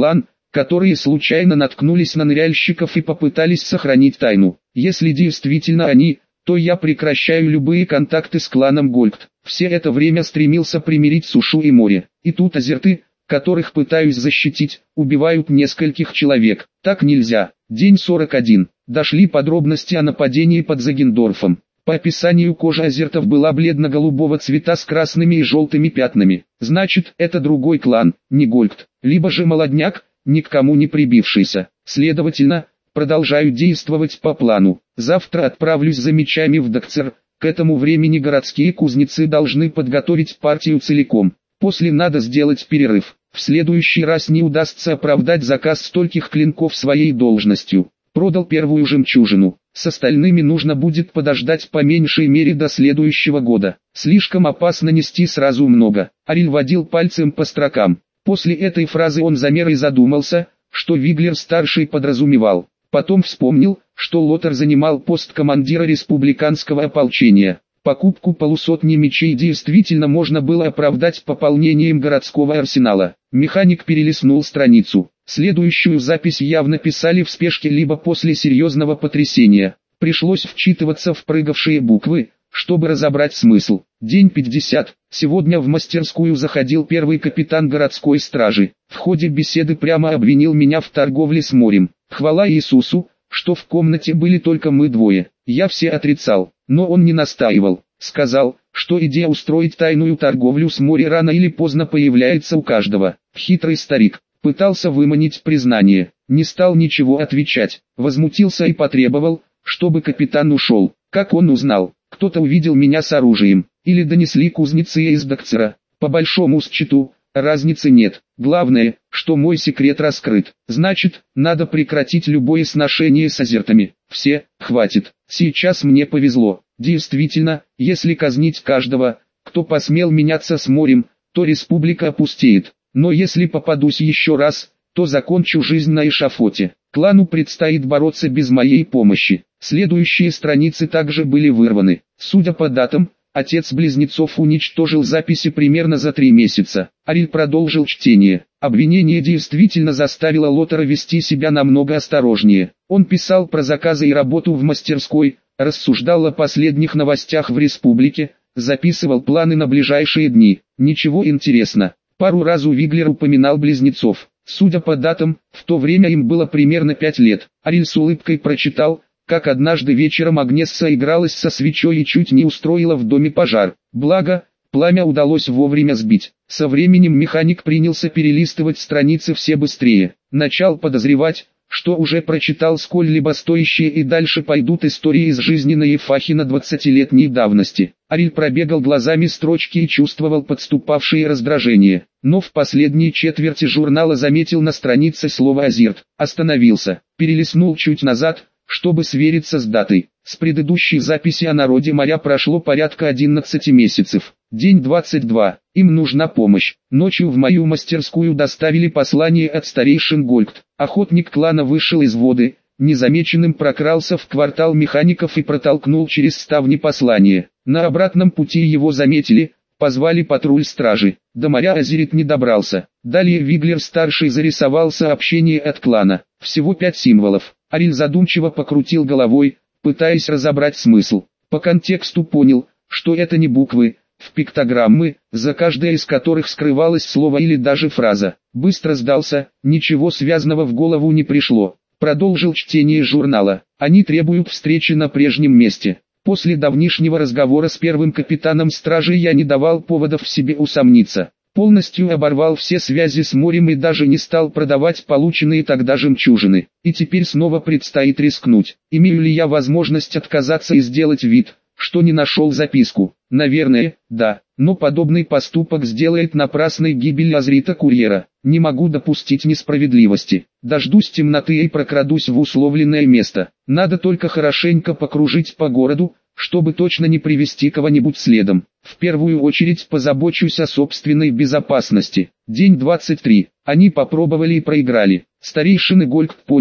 которые случайно наткнулись на ныряльщиков и попытались сохранить тайну. Если действительно они, то я прекращаю любые контакты с кланом Гольд. Все это время стремился примирить сушу и море. И тут азерты, которых пытаюсь защитить, убивают нескольких человек. Так нельзя. День 41. Дошли подробности о нападении под Загендорфом. По описанию кожа азертов была бледно-голубого цвета с красными и желтыми пятнами. Значит, это другой клан, не Гольд. Либо же молодняк, ни к кому не прибившийся. Следовательно, продолжаю действовать по плану. Завтра отправлюсь за мечами в Дакцер. К этому времени городские кузнецы должны подготовить партию целиком. После надо сделать перерыв. В следующий раз не удастся оправдать заказ стольких клинков своей должностью. Продал первую жемчужину. С остальными нужно будет подождать по меньшей мере до следующего года. Слишком опасно нести сразу много. Ариль водил пальцем по строкам. После этой фразы он замер и задумался, что Виглер-старший подразумевал. Потом вспомнил, что Лотар занимал пост командира республиканского ополчения. Покупку полусотни мечей действительно можно было оправдать пополнением городского арсенала. Механик перелистнул страницу. Следующую запись явно писали в спешке либо после серьезного потрясения. Пришлось вчитываться в прыгавшие буквы, чтобы разобрать смысл. День 50. Сегодня в мастерскую заходил первый капитан городской стражи. В ходе беседы прямо обвинил меня в торговле с морем. Хвала Иисусу, что в комнате были только мы двое. Я все отрицал, но он не настаивал. Сказал, что идея устроить тайную торговлю с морем рано или поздно появляется у каждого. Хитрый старик. Пытался выманить признание, не стал ничего отвечать, возмутился и потребовал, чтобы капитан ушел. Как он узнал? Кто-то увидел меня с оружием, или донесли кузнецы из Дакцера. По большому счету, разницы нет. Главное, что мой секрет раскрыт. Значит, надо прекратить любое сношение с азертами. Все, хватит. Сейчас мне повезло. Действительно, если казнить каждого, кто посмел меняться с морем, то республика опустеет. Но если попадусь еще раз, то закончу жизнь на эшафоте. Клану предстоит бороться без моей помощи. Следующие страницы также были вырваны. Судя по датам, отец близнецов уничтожил записи примерно за 3 месяца. Ариль продолжил чтение. Обвинение действительно заставило Лотара вести себя намного осторожнее. Он писал про заказы и работу в мастерской, рассуждал о последних новостях в республике, записывал планы на ближайшие дни. Ничего интересного. Пару раз Виглер упоминал близнецов. Судя по датам, в то время им было примерно 5 лет. Ариль с улыбкой прочитал, как однажды вечером Агнесса игралась со свечой и чуть не устроила в доме пожар. Благо, пламя удалось вовремя сбить. Со временем механик принялся перелистывать страницы все быстрее. Начал подозревать, что уже прочитал сколь-либо стоящие и дальше пойдут истории из жизни Наефахина 20-летней давности. Ариль пробегал глазами строчки и чувствовал подступавшее раздражение. Но в последней четверти журнала заметил на странице слово «Азирт». Остановился, перелистнул чуть назад, чтобы свериться с датой. С предыдущей записи о народе моря прошло порядка 11 месяцев. День 22. Им нужна помощь. Ночью в мою мастерскую доставили послание от старейшин Гольд. Охотник клана вышел из воды, незамеченным прокрался в квартал механиков и протолкнул через ставни послание. На обратном пути его заметили, позвали патруль стражи. До моря Азирит не добрался. Далее Виглер-старший зарисовал сообщение от клана. Всего 5 символов. Ариль задумчиво покрутил головой, пытаясь разобрать смысл. По контексту понял, что это не буквы, в пиктограммы, за каждой из которых скрывалось слово или даже фраза. Быстро сдался, ничего связанного в голову не пришло. Продолжил чтение журнала. Они требуют встречи на прежнем месте. После давнишнего разговора с первым капитаном стражи я не давал поводов в себе усомниться. Полностью оборвал все связи с морем и даже не стал продавать полученные тогда жемчужины. И теперь снова предстоит рискнуть. Имею ли я возможность отказаться и сделать вид, что не нашел записку? Наверное, да. Но подобный поступок сделает напрасной гибель Азрита-курьера. Не могу допустить несправедливости. Дождусь темноты и прокрадусь в условленное место. Надо только хорошенько покружить по городу, чтобы точно не привести кого-нибудь следом. В первую очередь позабочусь о собственной безопасности. День 23. Они попробовали и проиграли. Старейшины Гольд поняли,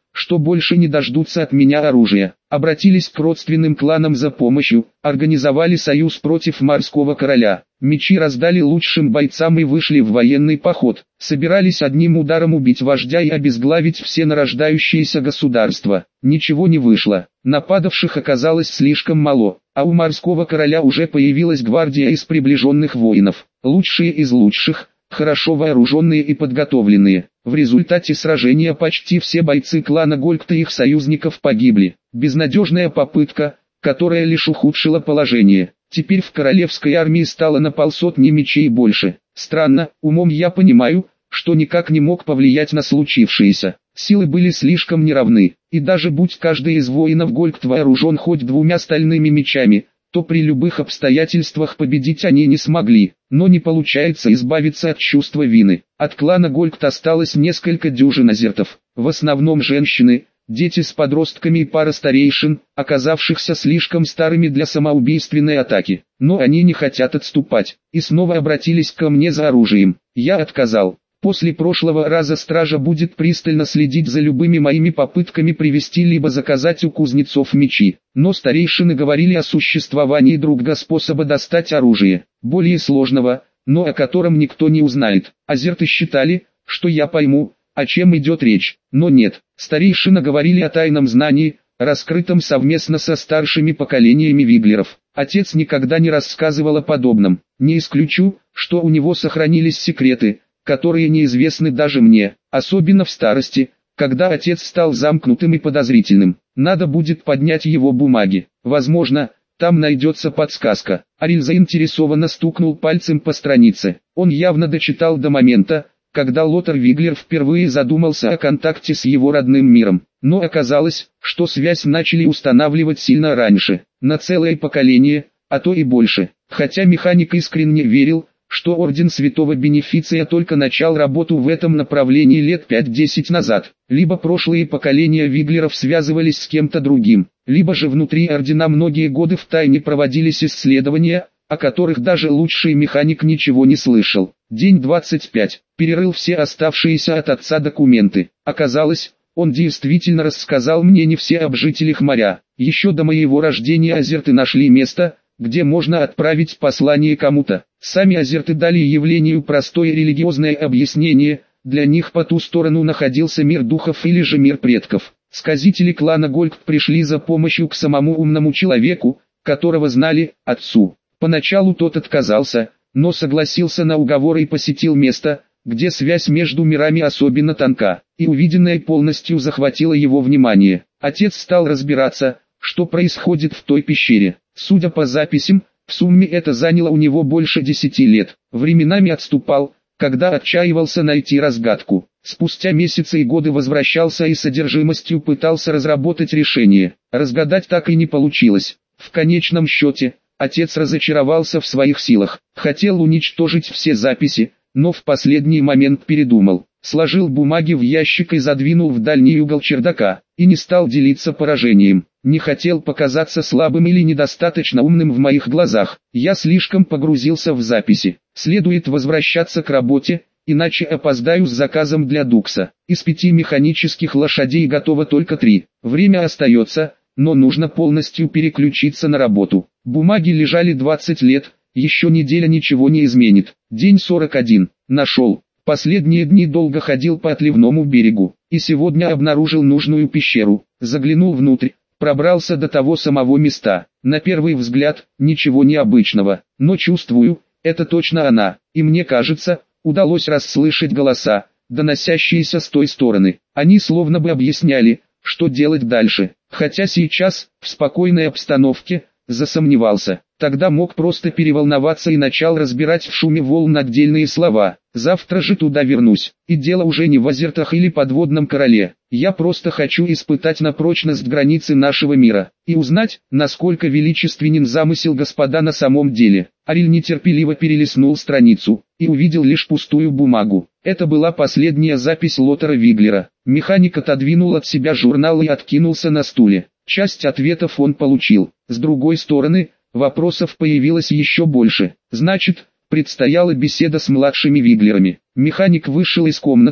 что больше не дождутся от меня оружия. Обратились к родственным кланам за помощью, организовали союз против морского короля. Мечи раздали лучшим бойцам и вышли в военный поход. Собирались одним ударом убить вождя и обезглавить все нарождающиеся государства. Ничего не вышло. Нападавших оказалось слишком мало, а у морского короля уже появилась гвардия из приближенных воинов. Лучшие из лучших, хорошо вооруженные и подготовленные. В результате сражения почти все бойцы клана Гольгта и их союзников погибли. Безнадежная попытка, которая лишь ухудшила положение. Теперь в королевской армии стало на полсотни мечей больше. Странно, умом я понимаю, что никак не мог повлиять на случившееся. Силы были слишком неравны, и даже будь каждый из воинов Гольгт вооружен хоть двумя стальными мечами, то при любых обстоятельствах победить они не смогли. Но не получается избавиться от чувства вины. От клана Гольгт осталось несколько дюжин азертов, в основном женщины, дети с подростками и пара старейшин, оказавшихся слишком старыми для самоубийственной атаки. Но они не хотят отступать, и снова обратились ко мне за оружием. Я отказал. После прошлого раза стража будет пристально следить за любыми моими попытками привезти либо заказать у кузнецов мечи. Но старейшины говорили о существовании другого способа достать оружие, более сложного, но о котором никто не узнает. Азерты считали, что я пойму, о чем идет речь, но нет. Старейшины говорили о тайном знании, раскрытом совместно со старшими поколениями виглеров. Отец никогда не рассказывал о подобном. Не исключу, что у него сохранились секреты, которые неизвестны даже мне, особенно в старости, когда отец стал замкнутым и подозрительным. Надо будет поднять его бумаги. Возможно, там найдется подсказка. Ариль заинтересованно стукнул пальцем по странице. Он явно дочитал до момента, когда Лотар Виглер впервые задумался о контакте с его родным миром. Но оказалось, что связь начали устанавливать сильно раньше, на целое поколение, а то и больше. Хотя механик искренне верил, что Орден Святого Бенефиция только начал работу в этом направлении лет 5-10 назад. Либо прошлые поколения виглеров связывались с кем-то другим, либо же внутри Ордена многие годы втайне проводились исследования, о которых даже лучший механик ничего не слышал. День 25. Перерыл все оставшиеся от отца документы. Оказалось, он действительно рассказал мне не все об жителях моря. Еще до моего рождения азерты нашли место, где можно отправить послание кому-то. Сами азерты дали явлению простое религиозное объяснение, для них по ту сторону находился мир духов или же мир предков. Сказители клана Гольгт пришли за помощью к самому умному человеку, которого знали, отцу. Поначалу тот отказался, но согласился на уговор и посетил место, где связь между мирами особенно тонка, и увиденное полностью захватило его внимание. Отец стал разбираться, что происходит в той пещере. Судя по записям, в сумме это заняло у него больше 10 лет. Временами отступал, когда отчаивался найти разгадку. Спустя месяцы и годы возвращался и содержимостью пытался разработать решение. Разгадать так и не получилось. В конечном счете, отец разочаровался в своих силах. Хотел уничтожить все записи, но в последний момент передумал. Сложил бумаги в ящик и задвинул в дальний угол чердака, и не стал делиться поражением. Не хотел показаться слабым или недостаточно умным в моих глазах. Я слишком погрузился в записи. Следует возвращаться к работе, иначе опоздаю с заказом для Дукса. Из 5 механических лошадей готово только 3. Время остается, но нужно полностью переключиться на работу. Бумаги лежали 20 лет, еще неделя ничего не изменит. День 41. Нашел. Последние дни долго ходил по отливному берегу, и сегодня обнаружил нужную пещеру. Заглянул внутрь, пробрался до того самого места. На первый взгляд, ничего необычного, но чувствую, это точно она, и мне кажется, удалось расслышать голоса, доносящиеся с той стороны. Они словно бы объясняли, что делать дальше, хотя сейчас, в спокойной обстановке, засомневался. Тогда мог просто переволноваться и начал разбирать в шуме волн отдельные слова. Завтра же туда вернусь. И дело уже не в азертах или подводном короле. Я просто хочу испытать на прочность границы нашего мира. И узнать, насколько величественен замысел господа на самом деле. Ариль нетерпеливо перелистнул страницу, и увидел лишь пустую бумагу. Это была последняя запись Лотара Виглера. Механик отодвинул от себя журнал и откинулся на стуле. Часть ответов он получил. С другой стороны, вопросов появилось еще больше. Значит, предстояла беседа с младшими виглерами. Механик вышел из комнаты,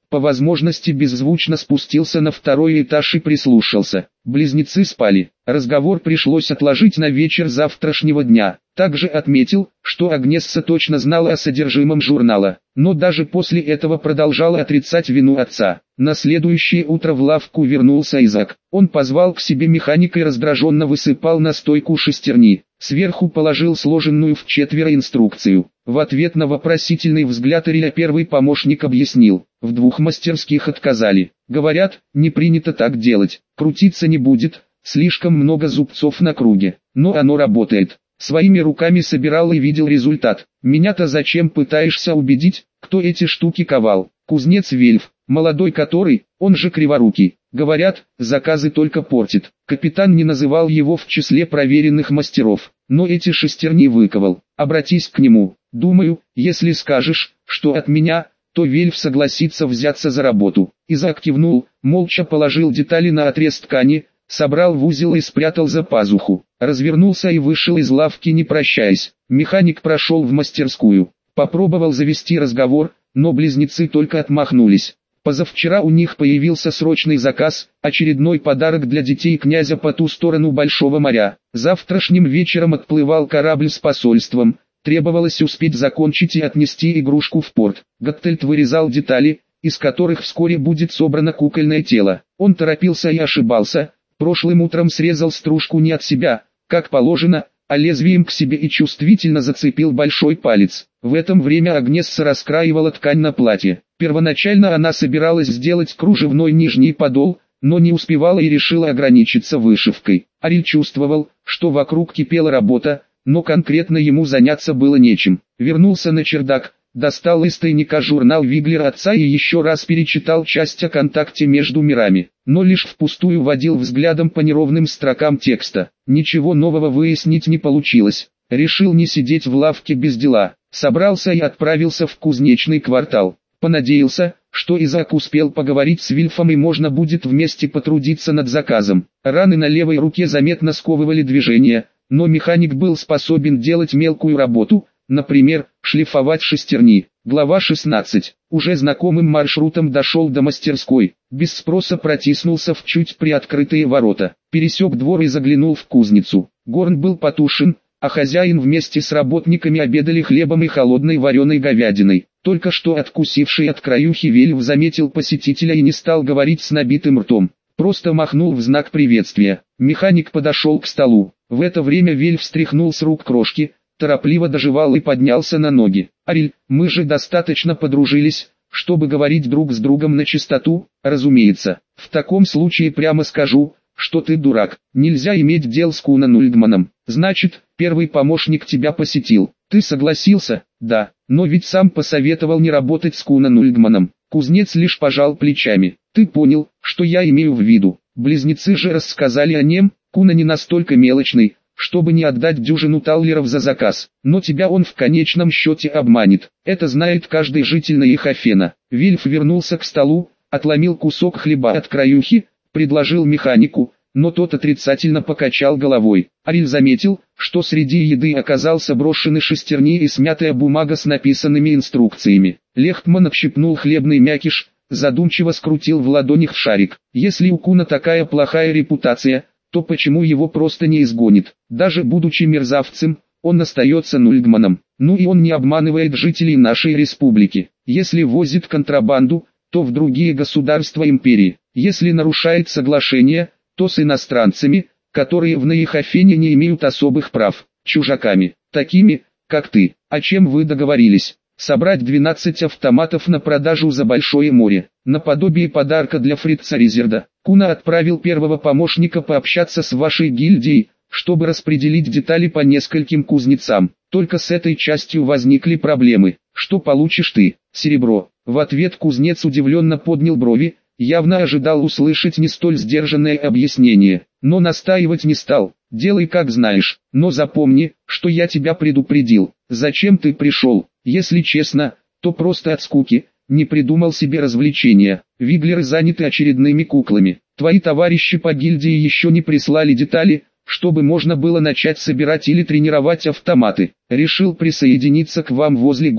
по возможности беззвучно спустился на второй этаж и прислушался. Близнецы спали. Разговор пришлось отложить на вечер завтрашнего дня. Также отметил, что Агнесса точно знала о содержимом журнала, но даже после этого продолжала отрицать вину отца. На следующее утро в лавку вернулся Изак. Он позвал к себе механика и раздраженно высыпал на стойку шестерни. Сверху положил сложенную в четверо инструкцию. В ответ на вопросительный взгляд Ириля первый помощник объяснил: в 2 мастерских отказали. Говорят, не принято так делать, крутиться не будет, слишком много зубцов на круге. Но оно работает. Своими руками собирал и видел результат. Меня-то зачем пытаешься убедить, кто эти штуки ковал? Кузнец Вельф, молодой который, он же Криворукий. Говорят, заказы только портит. Капитан не называл его в числе проверенных мастеров, но эти шестерни выковал. Обратись к нему. Думаю, если скажешь, что от меня, то Вельф согласится взяться за работу. Изак кивнул, молча положил детали на отрез ткани, собрал в узел и спрятал за пазуху. Развернулся и вышел из лавки, не прощаясь. Механик прошел в мастерскую. Попробовал завести разговор, но близнецы только отмахнулись. Позавчера у них появился срочный заказ, очередной подарок для детей князя по ту сторону Большого моря. Завтрашним вечером отплывал корабль с посольством. Требовалось успеть закончить и отнести игрушку в порт. Готтельд вырезал детали, из которых вскоре будет собрано кукольное тело. Он торопился и ошибался. Прошлым утром срезал стружку не от себя, как положено, а лезвием к себе и чувствительно зацепил большой палец. В это время Агнесса раскраивала ткань на платье. Первоначально она собиралась сделать кружевной нижний подол, но не успевала и решила ограничиться вышивкой. Ариль чувствовал, что вокруг кипела работа, но конкретно ему заняться было нечем. Вернулся на чердак, достал из тайника журнал Виглера отца и еще раз перечитал часть о контакте между мирами, но лишь впустую водил взглядом по неровным строкам текста. Ничего нового выяснить не получилось. Решил не сидеть в лавке без дела. Собрался и отправился в кузнечный квартал. Понадеялся, что Изак успел поговорить с Вильфом и можно будет вместе потрудиться над заказом. Раны на левой руке заметно сковывали движение, но механик был способен делать мелкую работу, например, шлифовать шестерни. Глава 16. Уже знакомым маршрутом дошел до мастерской. Без спроса протиснулся в чуть приоткрытые ворота. Пересек двор и заглянул в кузницу. Горн был потушен, а хозяин вместе с работниками обедали хлебом и холодной вареной говядиной. Только что откусивший от краюхи Вельф заметил посетителя и не стал говорить с набитым ртом. Просто махнул в знак приветствия. Механик подошел к столу. В это время Вельф стряхнул с рук крошки, торопливо дожевал и поднялся на ноги. «Ариль, мы же достаточно подружились, чтобы говорить друг с другом на чистоту, разумеется. В таком случае прямо скажу, что ты дурак. Нельзя иметь дел с Кунан Ульдманом. Значит, первый помощник тебя посетил. Ты согласился?» «Да, но ведь сам посоветовал не работать с Кунан Ульдманом». Кузнец лишь пожал плечами. «Ты понял, что я имею в виду. Близнецы же рассказали о нем. Куна не настолько мелочный, чтобы не отдать дюжину таллеров за заказ, но тебя он в конечном счете обманет. Это знает каждый житель Наихофена». Вильф вернулся к столу, отломил кусок хлеба от краюхи, предложил механику, но тот отрицательно покачал головой. Ариль заметил, что среди еды оказался брошены шестерни и смятая бумага с написанными инструкциями. Лехтман отщипнул хлебный мякиш, задумчиво скрутил в ладонях шарик. Если у Куна такая плохая репутация, то почему его просто не изгонит? Даже будучи мерзавцем, он остается Нульгманом. Ну и он не обманывает жителей нашей республики. Если возит контрабанду, то в другие государства империи. Если нарушает соглашение, то с иностранцами, которые в Наихофене не имеют особых прав, чужаками, такими, как ты. О чем вы договорились? Собрать 12 автоматов на продажу за Большое море, наподобие подарка для Фрица Ризерда. Куна отправил первого помощника пообщаться с вашей гильдией, чтобы распределить детали по нескольким кузнецам. Только с этой частью возникли проблемы. Что получишь ты? Серебро. В ответ кузнец удивленно поднял брови, явно ожидал услышать не столь сдержанное объяснение, но настаивать не стал. Делай как знаешь, но запомни, что я тебя предупредил. Зачем ты пришел? Если честно, то просто от скуки, не придумал себе развлечения. Виглеры заняты очередными куклами. Твои товарищи по гильдии еще не прислали детали, чтобы можно было начать собирать или тренировать автоматы. Решил присоединиться к вам возле Горна.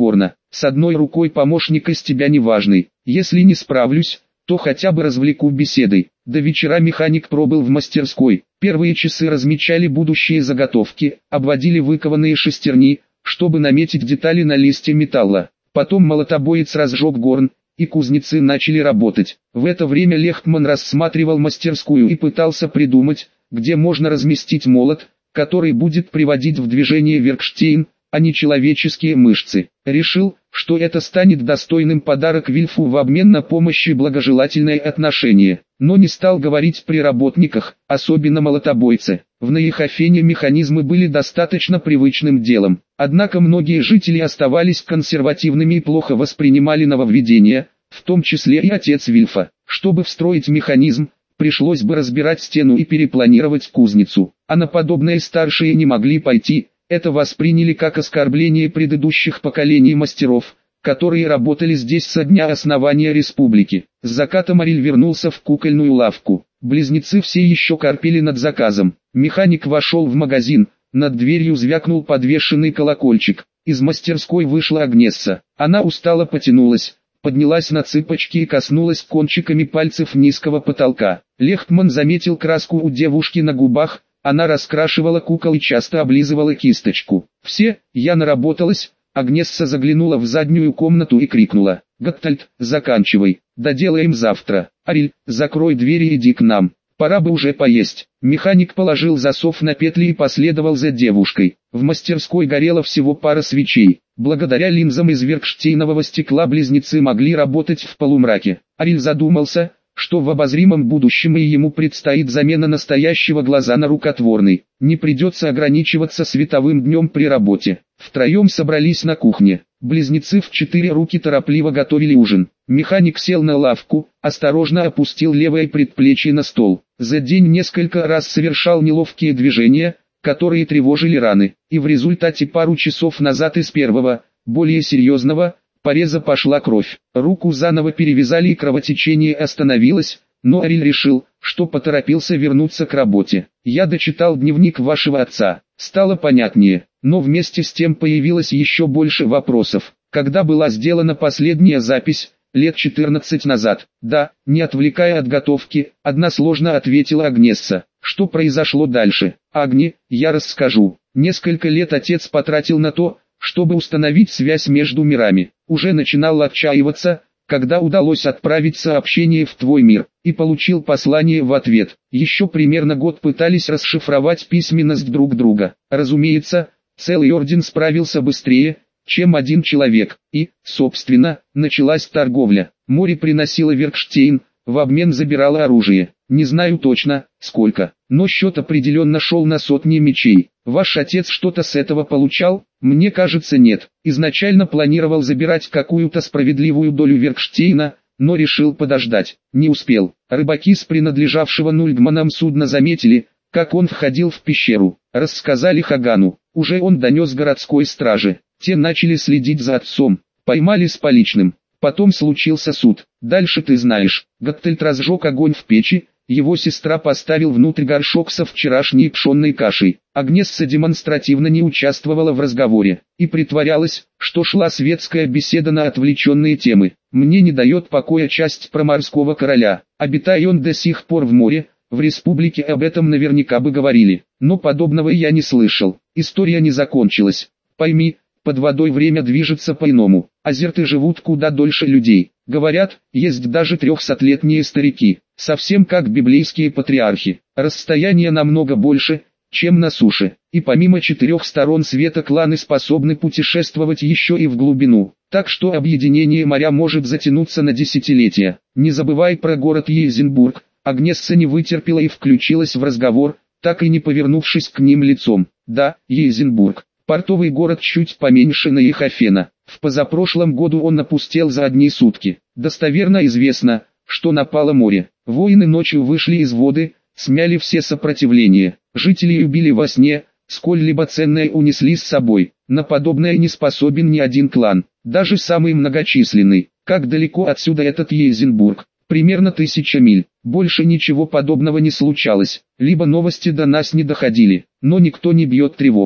С одной рукой помощник из тебя неважный. Если не справлюсь, то хотя бы развлеку беседой. До вечера механик пробыл в мастерской. Первые часы размечали будущие заготовки, обводили выкованные шестерни, чтобы наметить детали на листе металла. Потом молотобоец разжег горн, и кузнецы начали работать. В это время Лехтман рассматривал мастерскую и пытался придумать, где можно разместить молот, который будет приводить в движение веркштейн, а не человеческие мышцы. Решил, что это станет достойным подарок Вильфу в обмен на помощь и благожелательное отношение. Но не стал говорить при работниках, особенно молотобойце. В Нейхофене механизмы были достаточно привычным делом. Однако многие жители оставались консервативными и плохо воспринимали нововведения, в том числе и отец Вильфа. Чтобы встроить механизм, пришлось бы разбирать стену и перепланировать кузницу. А на подобное старшие не могли пойти. Это восприняли как оскорбление предыдущих поколений мастеров, которые работали здесь со дня основания республики. С закатом Ариль вернулся в кукольную лавку. Близнецы все еще корпели над заказом. Механик вошел в магазин, над дверью звякнул подвешенный колокольчик. Из мастерской вышла Агнесса. Она устало потянулась, поднялась на цыпочки и коснулась кончиками пальцев низкого потолка. Лехтман заметил краску у девушки на губах. Она раскрашивала кукол и часто облизывала кисточку. «Все, я наработалась». Агнесса заглянула в заднюю комнату и крикнула: «Готтальд, заканчивай, доделаем завтра. Ариль, закрой двери и иди к нам, пора бы уже поесть». Механик положил засов на петли и последовал за девушкой. В мастерской горела всего пара свечей. Благодаря линзам из веркштейнового стекла близнецы могли работать в полумраке. Ариль задумался, что в обозримом будущем и ему предстоит замена настоящего глаза на рукотворный. Не придется ограничиваться световым днем при работе. Втроем собрались на кухне. Близнецы в 4 руки торопливо готовили ужин. Механик сел на лавку, осторожно опустил левое предплечье на стол. За день несколько раз совершал неловкие движения, которые тревожили раны, и в результате пару часов назад из первого, более серьезного, пореза пошла кровь. Руку заново перевязали и кровотечение остановилось, но Ариль решил, что поторопился вернуться к работе. «Я дочитал дневник вашего отца. Стало понятнее, но вместе с тем появилось еще больше вопросов. Когда была сделана последняя запись?» «Лет 14 назад». «Да», не отвлекая от готовки, односложно ответила Агнесса. «Что произошло дальше?» «Агни, я расскажу. Несколько лет отец потратил на то, чтобы установить связь между мирами. Уже начинал отчаиваться, когда удалось отправить сообщение в твой мир, и получил послание в ответ. Еще примерно год пытались расшифровать письменность друг друга. Разумеется, целый орден справился быстрее, чем один человек, и, собственно, началась торговля. Море приносило Веркштейн, в обмен забирало оружие. Не знаю точно, сколько, но счет определенно шел на сотни мечей. Ваш отец что-то с этого получал? Мне кажется, нет. Изначально планировал забирать какую-то справедливую долю Веркштейна, но решил подождать. Не успел. Рыбаки с принадлежавшего Нульгманам судна заметили, как он входил в пещеру. Рассказали Хагану. Уже он донес городской страже. Те начали следить за отцом. Поймали с поличным. Потом случился суд. Дальше ты знаешь. Готтельд разжег огонь в печи. Его сестра поставил внутрь горшок со вчерашней пшенной кашей. Агнесса демонстративно не участвовала в разговоре и притворялась, что шла светская беседа на отвлеченные темы. Мне не дает покоя часть про морского короля. Обитая он до сих пор в море, в республике об этом наверняка бы говорили. Но подобного я не слышал. История не закончилась. Пойми, под водой время движется по-иному. Азерты живут куда дольше людей. Говорят, есть даже 300-летние старики, совсем как библейские патриархи. Расстояние намного больше, чем на суше. И помимо 4 сторон света кланы способны путешествовать еще и в глубину. Так что объединение моря может затянуться на десятилетия. Не забывай про город Ейзенбург. Агнесса не вытерпела и включилась в разговор, так и не повернувшись к ним лицом. Да, Ейзенбург. Портовый город чуть поменьше Нейхофена. В позапрошлом году он опустел за одни сутки. Достоверно известно, что напало море. Воины ночью вышли из воды, смяли все сопротивления. Жителей убили во сне, сколь-либо ценное унесли с собой. На подобное не способен ни один клан, даже самый многочисленный. Как далеко отсюда этот Ейзенбург? Примерно 1000 миль. Больше ничего подобного не случалось. Либо новости до нас не доходили, но никто не бьет тревогу.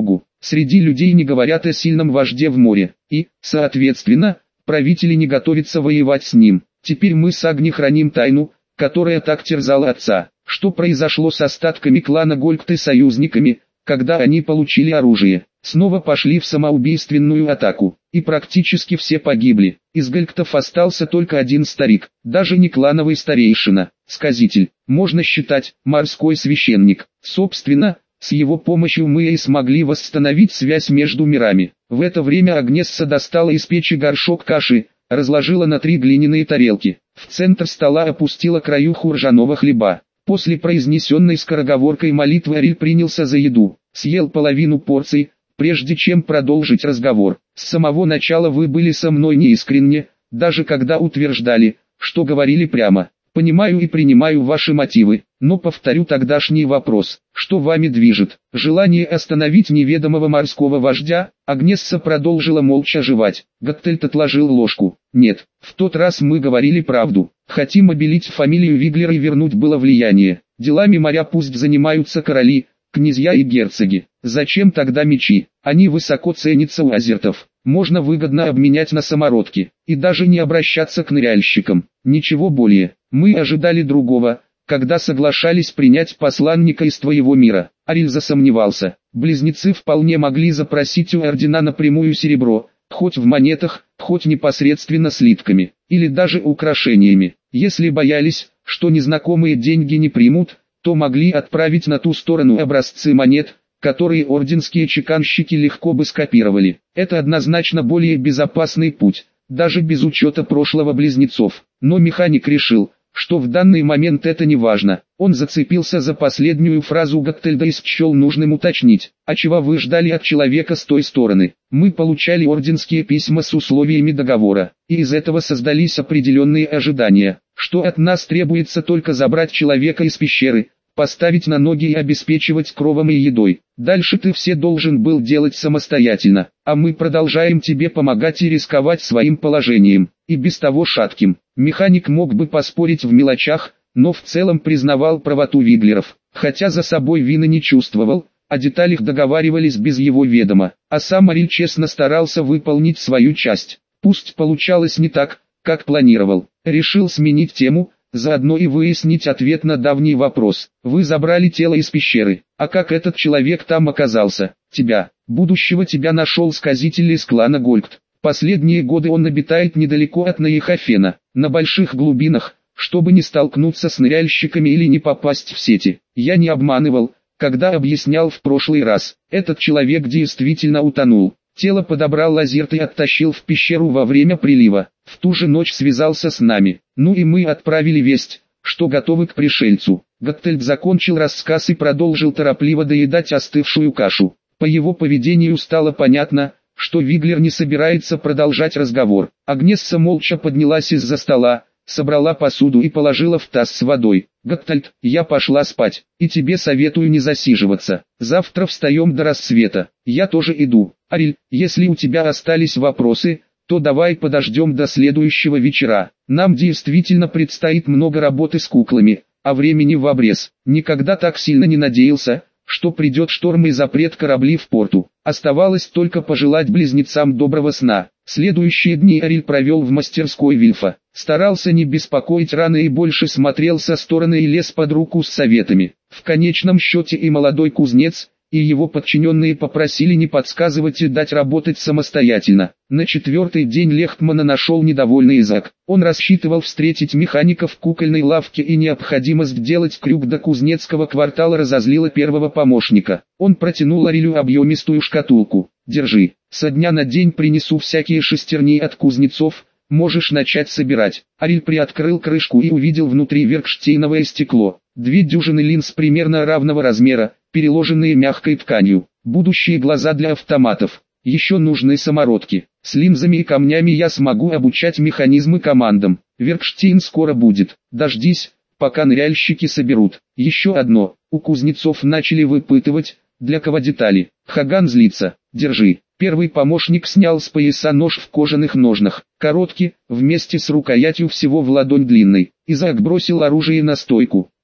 Среди людей не говорят о сильном вожде в море, и, соответственно, правители не готовятся воевать с ним. Теперь мы с Агни храним тайну, которая так терзала отца. Что произошло с остатками клана Гольгт и союзниками, когда они получили оружие? Снова пошли в самоубийственную атаку, и практически все погибли. Из Гольгтов остался только один старик, даже не клановый старейшина, сказитель, можно считать, морской священник. Собственно, с его помощью мы и смогли восстановить связь между мирами. В это время Агнесса достала из печи горшок каши, разложила на 3 глиняные тарелки. В центр стола опустила краюху ржаного хлеба. После произнесенной скороговоркой молитвы Ариль принялся за еду, съел половину порции, прежде чем продолжить разговор. С самого начала вы были со мной неискренне, даже когда утверждали, что говорили прямо. Понимаю и принимаю ваши мотивы, но повторю тогдашний вопрос, что вами движет? Желание остановить неведомого морского вождя? Агнесса продолжила молча жевать. Готтельд отложил ложку. Нет, в тот раз мы говорили правду. Хотим обелить фамилию Виглера и вернуть было влияние. Делами моря пусть занимаются короли, князья и герцоги. Зачем тогда мечи? Они высоко ценятся у азертов. Можно выгодно обменять на самородки, и даже не обращаться к ныряльщикам. Ничего более. Мы ожидали другого, когда соглашались принять посланника из твоего мира. Ариль засомневался. Близнецы вполне могли запросить у ордена напрямую серебро, хоть в монетах, хоть непосредственно слитками, или даже украшениями. Если боялись, что незнакомые деньги не примут, то могли отправить на ту сторону образцы монет, которые орденские чеканщики легко бы скопировали. Это однозначно более безопасный путь, даже без учета прошлого близнецов. Но механик решил, что в данный момент это не важно. Он зацепился за последнюю фразу Готтельда и счел нужным уточнить. А чего вы ждали от человека с той стороны? Мы получали орденские письма с условиями договора, и из этого создались определенные ожидания, что от нас требуется только забрать человека из пещеры, поставить на ноги и обеспечивать кровом и едой. Дальше ты все должен был делать самостоятельно, а мы продолжаем тебе помогать и рисковать своим положением, и без того шатким. Механик мог бы поспорить в мелочах, но в целом признавал правоту Виглеров, хотя за собой вины не чувствовал, о деталях договаривались без его ведома, а сам Ариль честно старался выполнить свою часть. Пусть получалось не так, как планировал. Решил сменить тему, заодно и выяснить ответ на давний вопрос. Вы забрали тело из пещеры, а как этот человек там оказался? Будущего тебя нашел сказитель из клана Гольгт. Последние годы он обитает недалеко от Наихофена, на больших глубинах, чтобы не столкнуться с ныряльщиками или не попасть в сети. Я не обманывал, когда объяснял в прошлый раз. Этот человек действительно утонул. Тело подобрал Лазерт и оттащил в пещеру во время прилива. В ту же ночь связался с нами. Ну и мы отправили весть, что готовы к пришельцу. Готтельд закончил рассказ и продолжил торопливо доедать остывшую кашу. По его поведению стало понятно, что Виглер не собирается продолжать разговор. Агнесса молча поднялась из-за стола, собрала посуду и положила в таз с водой. «Готтельд, я пошла спать, и тебе советую не засиживаться. Завтра встаем до рассвета. Я тоже иду. Ариль, если у тебя остались вопросы, то давай подождем до следующего вечера. Нам действительно предстоит много работы с куклами, а времени в обрез. Никогда так сильно не надеялся, что придет шторм и запрет корабли в порту. Оставалось только пожелать близнецам доброго сна». Следующие дни Ариль провел в мастерской Вильфа. Старался не беспокоить раны и больше смотрел со стороны и лез под руку с советами. В конечном счете и молодой кузнец, и его подчиненные попросили не подсказывать и дать работать самостоятельно. На 4-й день Лехтмана нашел недовольный Изак. Он рассчитывал встретить механика в кукольной лавке, и необходимость делать крюк до кузнецкого квартала разозлила первого помощника. Он протянул Арилю объемистую шкатулку. «Держи, со дня на день принесу всякие шестерни от кузнецов, можешь начать собирать». Ариль приоткрыл крышку и увидел внутри веркштейновое стекло. 2 дюжины линз примерно равного размера, переложенные мягкой тканью. Будущие глаза для автоматов. Еще нужны самородки. С линзами и камнями я смогу обучать механизмы командам. Веркштейн скоро будет. Дождись, пока ныряльщики соберут. Еще одно. У кузнецов начали выпытывать, для кого детали. Хаган злится. Держи. Первый помощник снял с пояса нож в кожаных ножнах. Короткий, вместе с рукоятью всего в ладонь длинной. Изаак бросил оружие на стойку.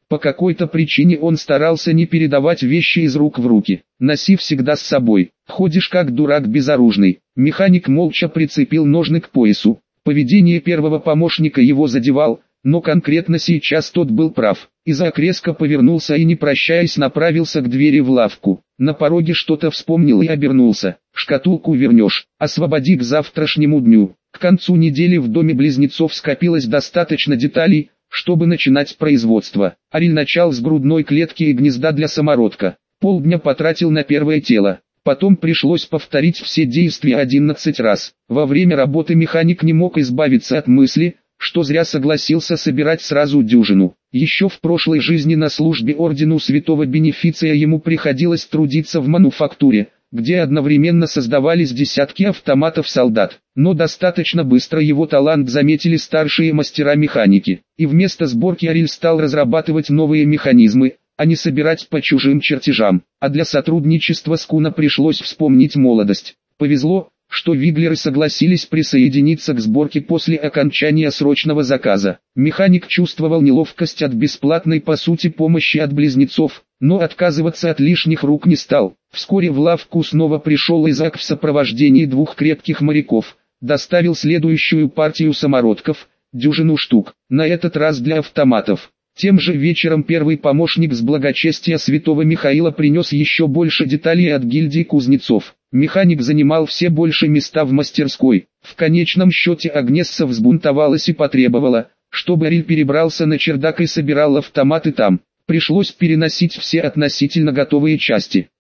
По какой-то причине он старался не передавать вещи из рук в руки. «Носи всегда с собой, ходишь как дурак безоружный». Механик молча прицепил ножны к поясу. Поведение первого помощника его задевал, но конкретно сейчас тот был прав. Изаак резко повернулся и, не прощаясь, направился к двери в лавку. На пороге что-то вспомнил и обернулся. «Шкатулку вернешь, освободи к завтрашнему дню». К концу недели в доме близнецов скопилось достаточно деталей, чтобы начинать производство. Ариль начал с грудной клетки и гнезда для самородка. Полдня потратил на первое тело. Потом пришлось повторить все действия 11 раз. Во время работы механик не мог избавиться от мысли, что зря согласился собирать сразу дюжину. Еще в прошлой жизни на службе ордену Святого Бенефиция ему приходилось трудиться в мануфактуре, где одновременно создавались десятки автоматов-солдат. Но достаточно быстро его талант заметили старшие мастера механики, и вместо сборки Ариль стал разрабатывать новые механизмы, а не собирать по чужим чертежам. А для сотрудничества с Куна пришлось вспомнить молодость. Повезло, что Виглеры согласились присоединиться к сборке после окончания срочного заказа. Механик чувствовал неловкость от бесплатной по сути помощи от близнецов, но отказываться от лишних рук не стал. Вскоре в лавку снова пришел Изаак в сопровождении двух крепких моряков, доставил следующую партию самородков, дюжину штук, на этот раз для автоматов. Тем же вечером первый помощник с благочестия святого Михаила принес еще больше деталей от гильдии кузнецов. Механик занимал все больше места в мастерской. В конечном счете Агнесса взбунтовалась и потребовала, чтобы Ариль перебрался на чердак и собирал автоматы там. Пришлось переносить все относительно готовые части.